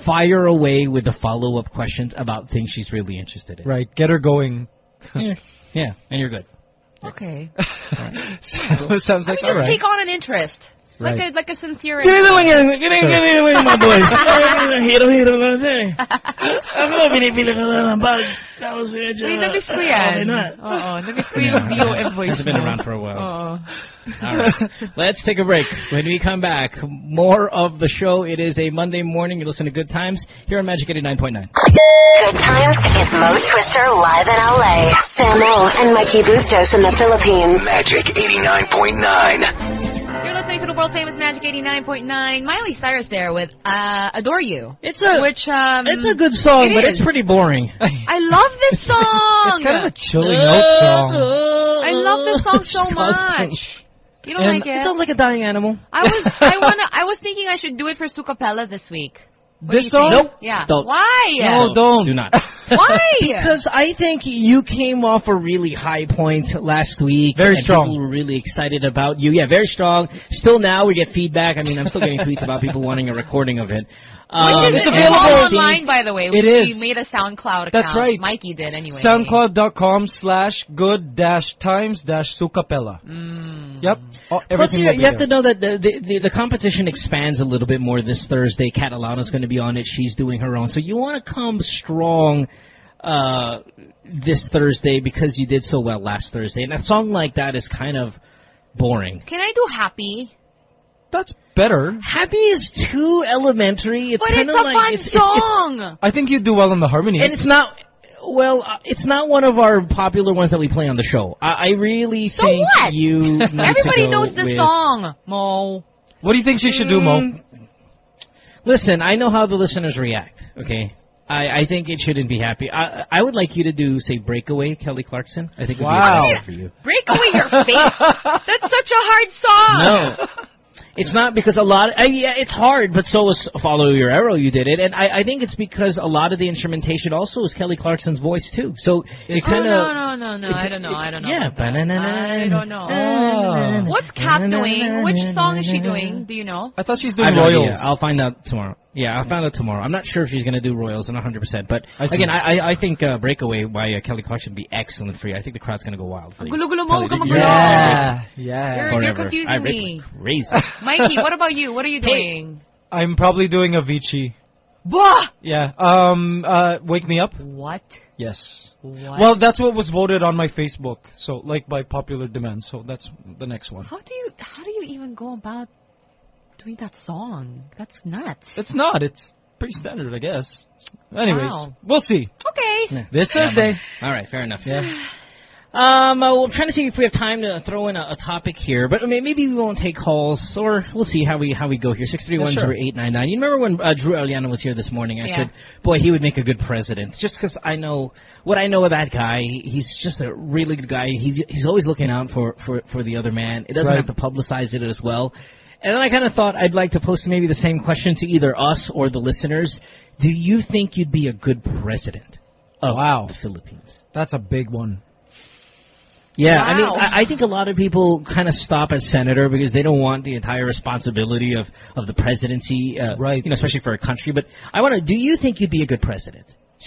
A: fire away with the follow-up questions about things she's really interested in.
C: Right. Get her going.
A: Yeah, and you're good.
B: Okay.
C: Sounds like
B: just
C: all right.
B: take on an interest.
C: Right.
B: Like a sincere
A: Give me the wing,
B: interest.
A: give me the wing, my boys. Hiro, ano say? Ako, pinipili ka lang ng bag. Tapos,
B: Wait, namiss ko yan. Oo, namiss ko yung voice.
A: Hasn't been around for a while. All right. Let's take a break. When we come back, more of the show. It is a Monday morning. You listen to Good Times here on Magic 89.9.
D: Good Times is Mo Twister live in LA. Samo and Mikey Bustos in the Philippines.
E: Magic 89.9.
B: You're listening to the world famous Magic 89.9. Miley Cyrus there with Adore You.
A: It's a good song, but it's pretty boring.
B: I love this song.
C: It's kind of a chilling out song.
B: I love this song so much. You don't like it?
A: It sounds like a dying animal.
B: I was thinking I should do it for Sukapella this week.
C: This song?
A: Nope.
B: Yeah.
A: Don't.
B: Why?
C: No, don't.
A: Do not.
B: Why?
A: Because I think you came off a really high point last week.
C: Very
A: and
C: strong.
A: People were really excited about you. Yeah, very strong. Still now we get feedback. I mean, I'm still getting tweets about people wanting a recording of it.
B: Which is all online, by the way.
C: It is.
B: We made a SoundCloud account.
C: That's right.
B: Mikey did, anyway.
C: SoundCloud.com/good-times-sukapella. Yep.
A: Plus, you have to know that the competition expands a little bit more this Thursday. Catalana's going to be on it. She's doing her own. So you want to come strong this Thursday because you did so well last Thursday. And a song like that is kind of boring.
B: Can I do Happy?
C: That's better.
A: Happy is too elementary. It's
B: but
A: kind
B: it's
A: of
B: a
A: like
B: fun song.
C: I think you do well in the harmony.
A: And it's not. Well, it's not one of our popular ones that we play on the show. I really think
B: what?
A: you need
B: Everybody
A: to go
B: knows the
A: with
B: song, Mo.
C: What do you think she should do, Mo?
A: Listen, I know how the listeners react, okay? I think it shouldn't be Happy. I would like you to do, say, Breakaway, Kelly Clarkson. I think it would be a for you.
B: Breakaway your face. That's such a hard song.
A: No. It's not because yeah, it's hard, but so is Follow Your Arrow, you did it. And I think it's because a lot of the instrumentation also is Kelly Clarkson's voice, too. So it kind of...
B: No. I don't know.
A: Yeah.
B: I don't know. What's Kat doing? Which song is she doing? Do you know?
C: I thought she's doing Royals.
A: Yeah, I'll find out tomorrow. Yeah, I'll find out tomorrow. I'm not sure if she's going to do Royals, and 100%. But again, I think Breakaway by Kelly Clarkson would be excellent for you. I think the crowd's going to go wild for you.
C: Yeah.
B: You're confusing me.
A: Crazy.
B: Mikey, what about you? What are you doing?
C: I'm probably doing Avicii.
B: Bah!
C: Yeah. Wake Me Up.
B: What?
C: Yes.
B: What?
C: Well, that's what was voted on my Facebook. So, like, by popular demand. So that's the next one.
B: How do you even go about doing that song? That's nuts.
C: It's not. It's pretty standard, I guess. Anyways, we'll see.
B: Okay.
A: Yeah.
C: This Thursday.
A: All right, fair enough.
C: Yeah.
A: We're trying to see if we have time to throw in a topic here, but maybe we won't take calls, or we'll see how we go here. 631-0899. You remember when Drew Aliano was here this morning? I said, boy, he would make a good president. Just because I know what I know of that guy. He's just a really good guy. He's always looking out for the other man. It doesn't have to publicize it as well. And then I kind of thought I'd like to pose maybe the same question to either us or the listeners. Do you think you'd be a good president of the Philippines?
C: That's a big one.
A: Yeah, I mean, I think a lot of people kind of stop at senator because they don't want the entire responsibility of the presidency,
C: right?
A: Especially for a country. But I want to. Do you think you'd be a good president?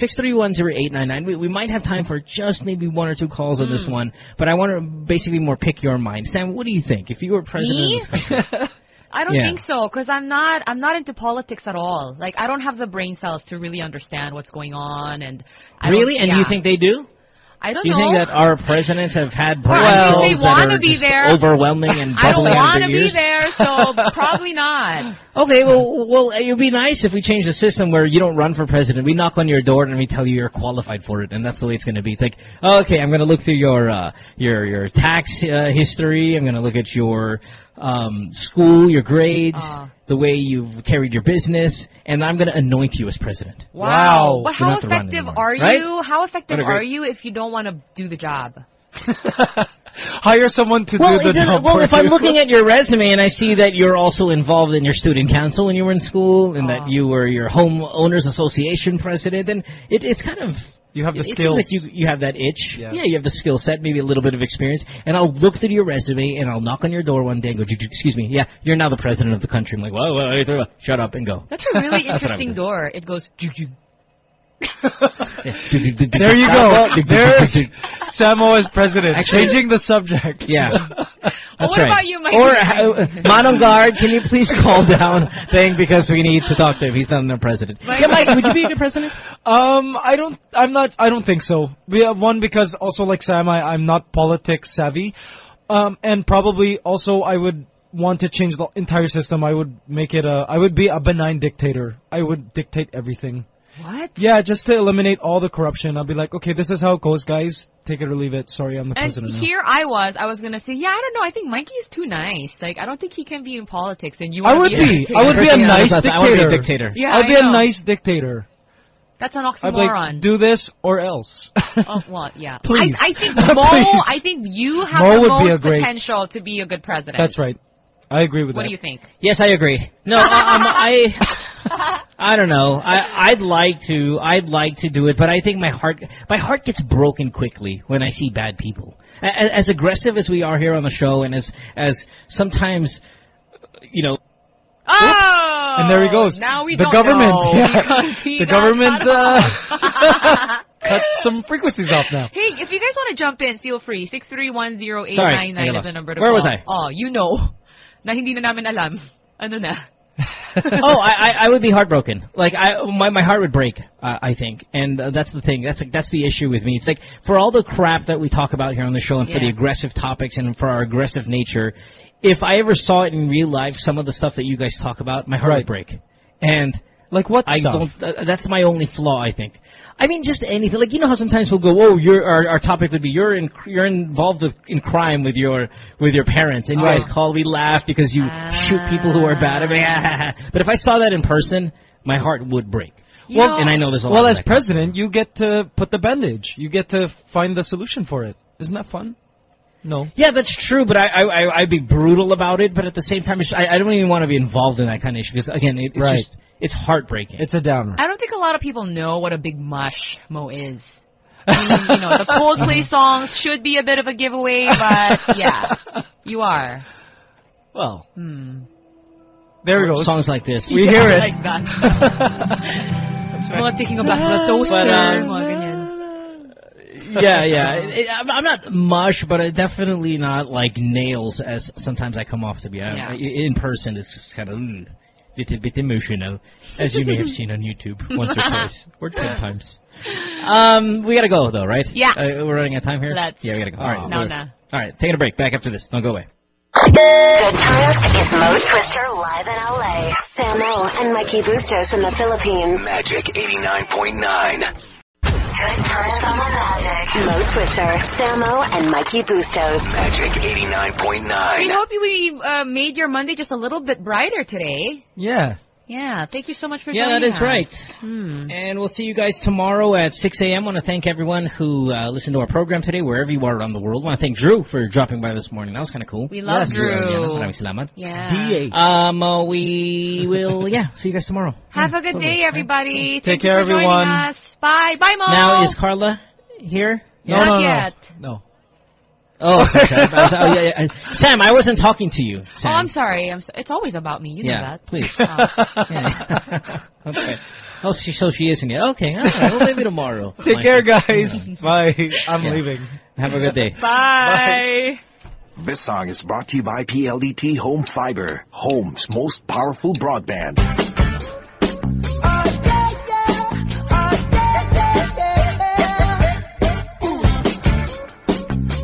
A: 631-0899. We might have time for just maybe one or two calls on this one, but I want to basically more pick your mind. Sam, what do you think if you were president of this country?
B: I don't think so, because I'm not into politics at all. Like, I don't have the brain cells to really understand what's going on, and
A: really. And you think they do?
B: I don't
A: know. Do you think that our presidents have had brain cells that are just overwhelming and bubbling out of their ears?
B: I don't want to be there, so probably not.
A: Okay, well, it would be nice if we change the system where you don't run for president. We knock on your door and we tell you you're qualified for it, and that's the way it's going to be. It's like, okay, I'm going to look through your tax history. I'm going to look at your school, your grades, the way you've carried your business, and I'm going to anoint you as president.
B: Wow. But how effective are you? How effective are you if you don't want to do the job?
C: Hire someone to do the job.
A: Well, if I'm looking at your resume and I see that you're also involved in your student council when you were in school and that you were your home owners association president, then it's kind of
C: You have the
A: it
C: skills.
A: Seems like you have that itch. Yeah, you have the skill set, maybe a little bit of experience. And I'll look through your resume, and I'll knock on your door one day and go, excuse me, yeah, you're now the president of the country. I'm like, whoa, shut up and go.
B: That's a really interesting door. It goes,
C: There you go. There's Samo as president. Actually, changing the subject.
A: Yeah. That's
B: what
A: right.
B: about you, Mike?
A: Or, Manong Guard, can you please call down thing because we need to talk to him. He's not the president. Yeah, Mike, would you be a good president?
C: I don't think so. One, because also like Sam, I'm not politics savvy. And probably also I would want to change the entire system. I would be a benign dictator. I would dictate everything.
B: What?
C: Yeah, just to eliminate all the corruption. I'll be like, okay, this is how it goes, guys. Take it or leave it. Sorry, I'm the president now.
B: Here I was going to say, I don't know. I think Mikey is too nice. Like, I don't think he can be in politics. And you
C: I would be a nice dictator.
A: I would be a dictator.
B: Yeah,
C: I'd be a nice dictator.
B: That's an oxymoron.
C: I'd be like, do this or else.
B: Oh, well, yeah.
C: Please.
B: I think I think you have the most potential to be a good president.
C: That's right. I agree with that.
B: What do you think?
A: Yes, I agree. No, I don't know. I'd like to do it, but I think my heart gets broken quickly when I see bad people. As aggressive as we are here on the show, and as sometimes,
B: Oh!
C: And there he goes.
B: Now we
C: the
B: don't
C: government.
B: know.
C: Yeah. The government cut some frequencies off now.
B: Hey, if you guys want to jump in, feel free. 6310899 is the number to call.
A: Where was I?
B: Oh, you know. Na hindi na namin alam. Ano na?
A: I would be heartbroken. Like my heart would break. I think, and that's the thing. That's the issue with me. It's like for all the crap that we talk about here on the show, and for the aggressive topics, and for our aggressive nature. If I ever saw it in real life, some of the stuff that you guys talk about, my heart would break. And
C: like what stuff?
A: That's my only flaw, I think. I mean, just anything. Like, you know how sometimes we'll go, oh, our topic would be you're involved in crime with your parents, and you guys call, we laugh because you shoot people who are bad. I mean, but if I saw that in person, my heart would break. And I know there's a lot.
C: Well, as president, you get to put the bandage. You get to find the solution for it. Isn't that fun? No.
A: Yeah, that's true, but I'd be brutal about it. But at the same time, I don't even want to be involved in that kind of issue because again, it's heartbreaking.
C: It's a downer.
B: I don't think a lot of people know what a big mush Mo is. I mean, the Coldplay songs should be a bit of a giveaway, but yeah, you are.
C: Well, there it goes.
A: Songs like this,
C: we hear it.
B: Like that. Mga taking a bath of a toaster, mga ganyan.
A: Yeah. I'm not mush, but definitely not like nails as sometimes I come off to be. In person, it's just kind of a bit emotional, as you may have seen on YouTube once or twice, or 10 times. We gotta go though, right?
B: Yeah.
A: We're running out of time here.
B: We
A: gotta go. All right.
B: All
A: right, taking a break. Back after this. Don't go away.
D: Good times is Mo Twister live in LA. Samo and Mikey Bustos in the Philippines.
E: Magic 89.9.
D: Good times on the Magic. Mo Twister, Samo, and Mikey Bustos.
E: Magic 89.9.
B: We hope we made your Monday just a little bit brighter today.
C: Yeah.
B: Yeah, thank you so much for joining us.
A: Yeah, that is right. And we'll see you guys tomorrow at 6 a.m. I want to thank everyone who listened to our program today, wherever you are around the world. I want to thank Drew for dropping by this morning. That was kind of cool.
B: We love Drew.
A: Maraming salamat.
B: Yeah.
A: DA. We will, see you guys tomorrow.
B: Have a good day, everybody.
C: Take care,
B: everyone.
C: everyone.
B: Us. Bye. Bye, Mo.
A: Now, is Carla here?
B: Not yet.
C: No.
A: Oh, yeah. Sam, I wasn't talking to you. Sam.
B: Oh, I'm sorry. It's always about me. You know that.
A: Please. Okay. Oh, so she isn't yet. Okay. All right. Well, maybe tomorrow.
C: Take care, guys. Bye. I'm leaving.
A: Have a good day.
B: Bye.
E: This song is brought to you by PLDT Home Fiber, home's most powerful broadband.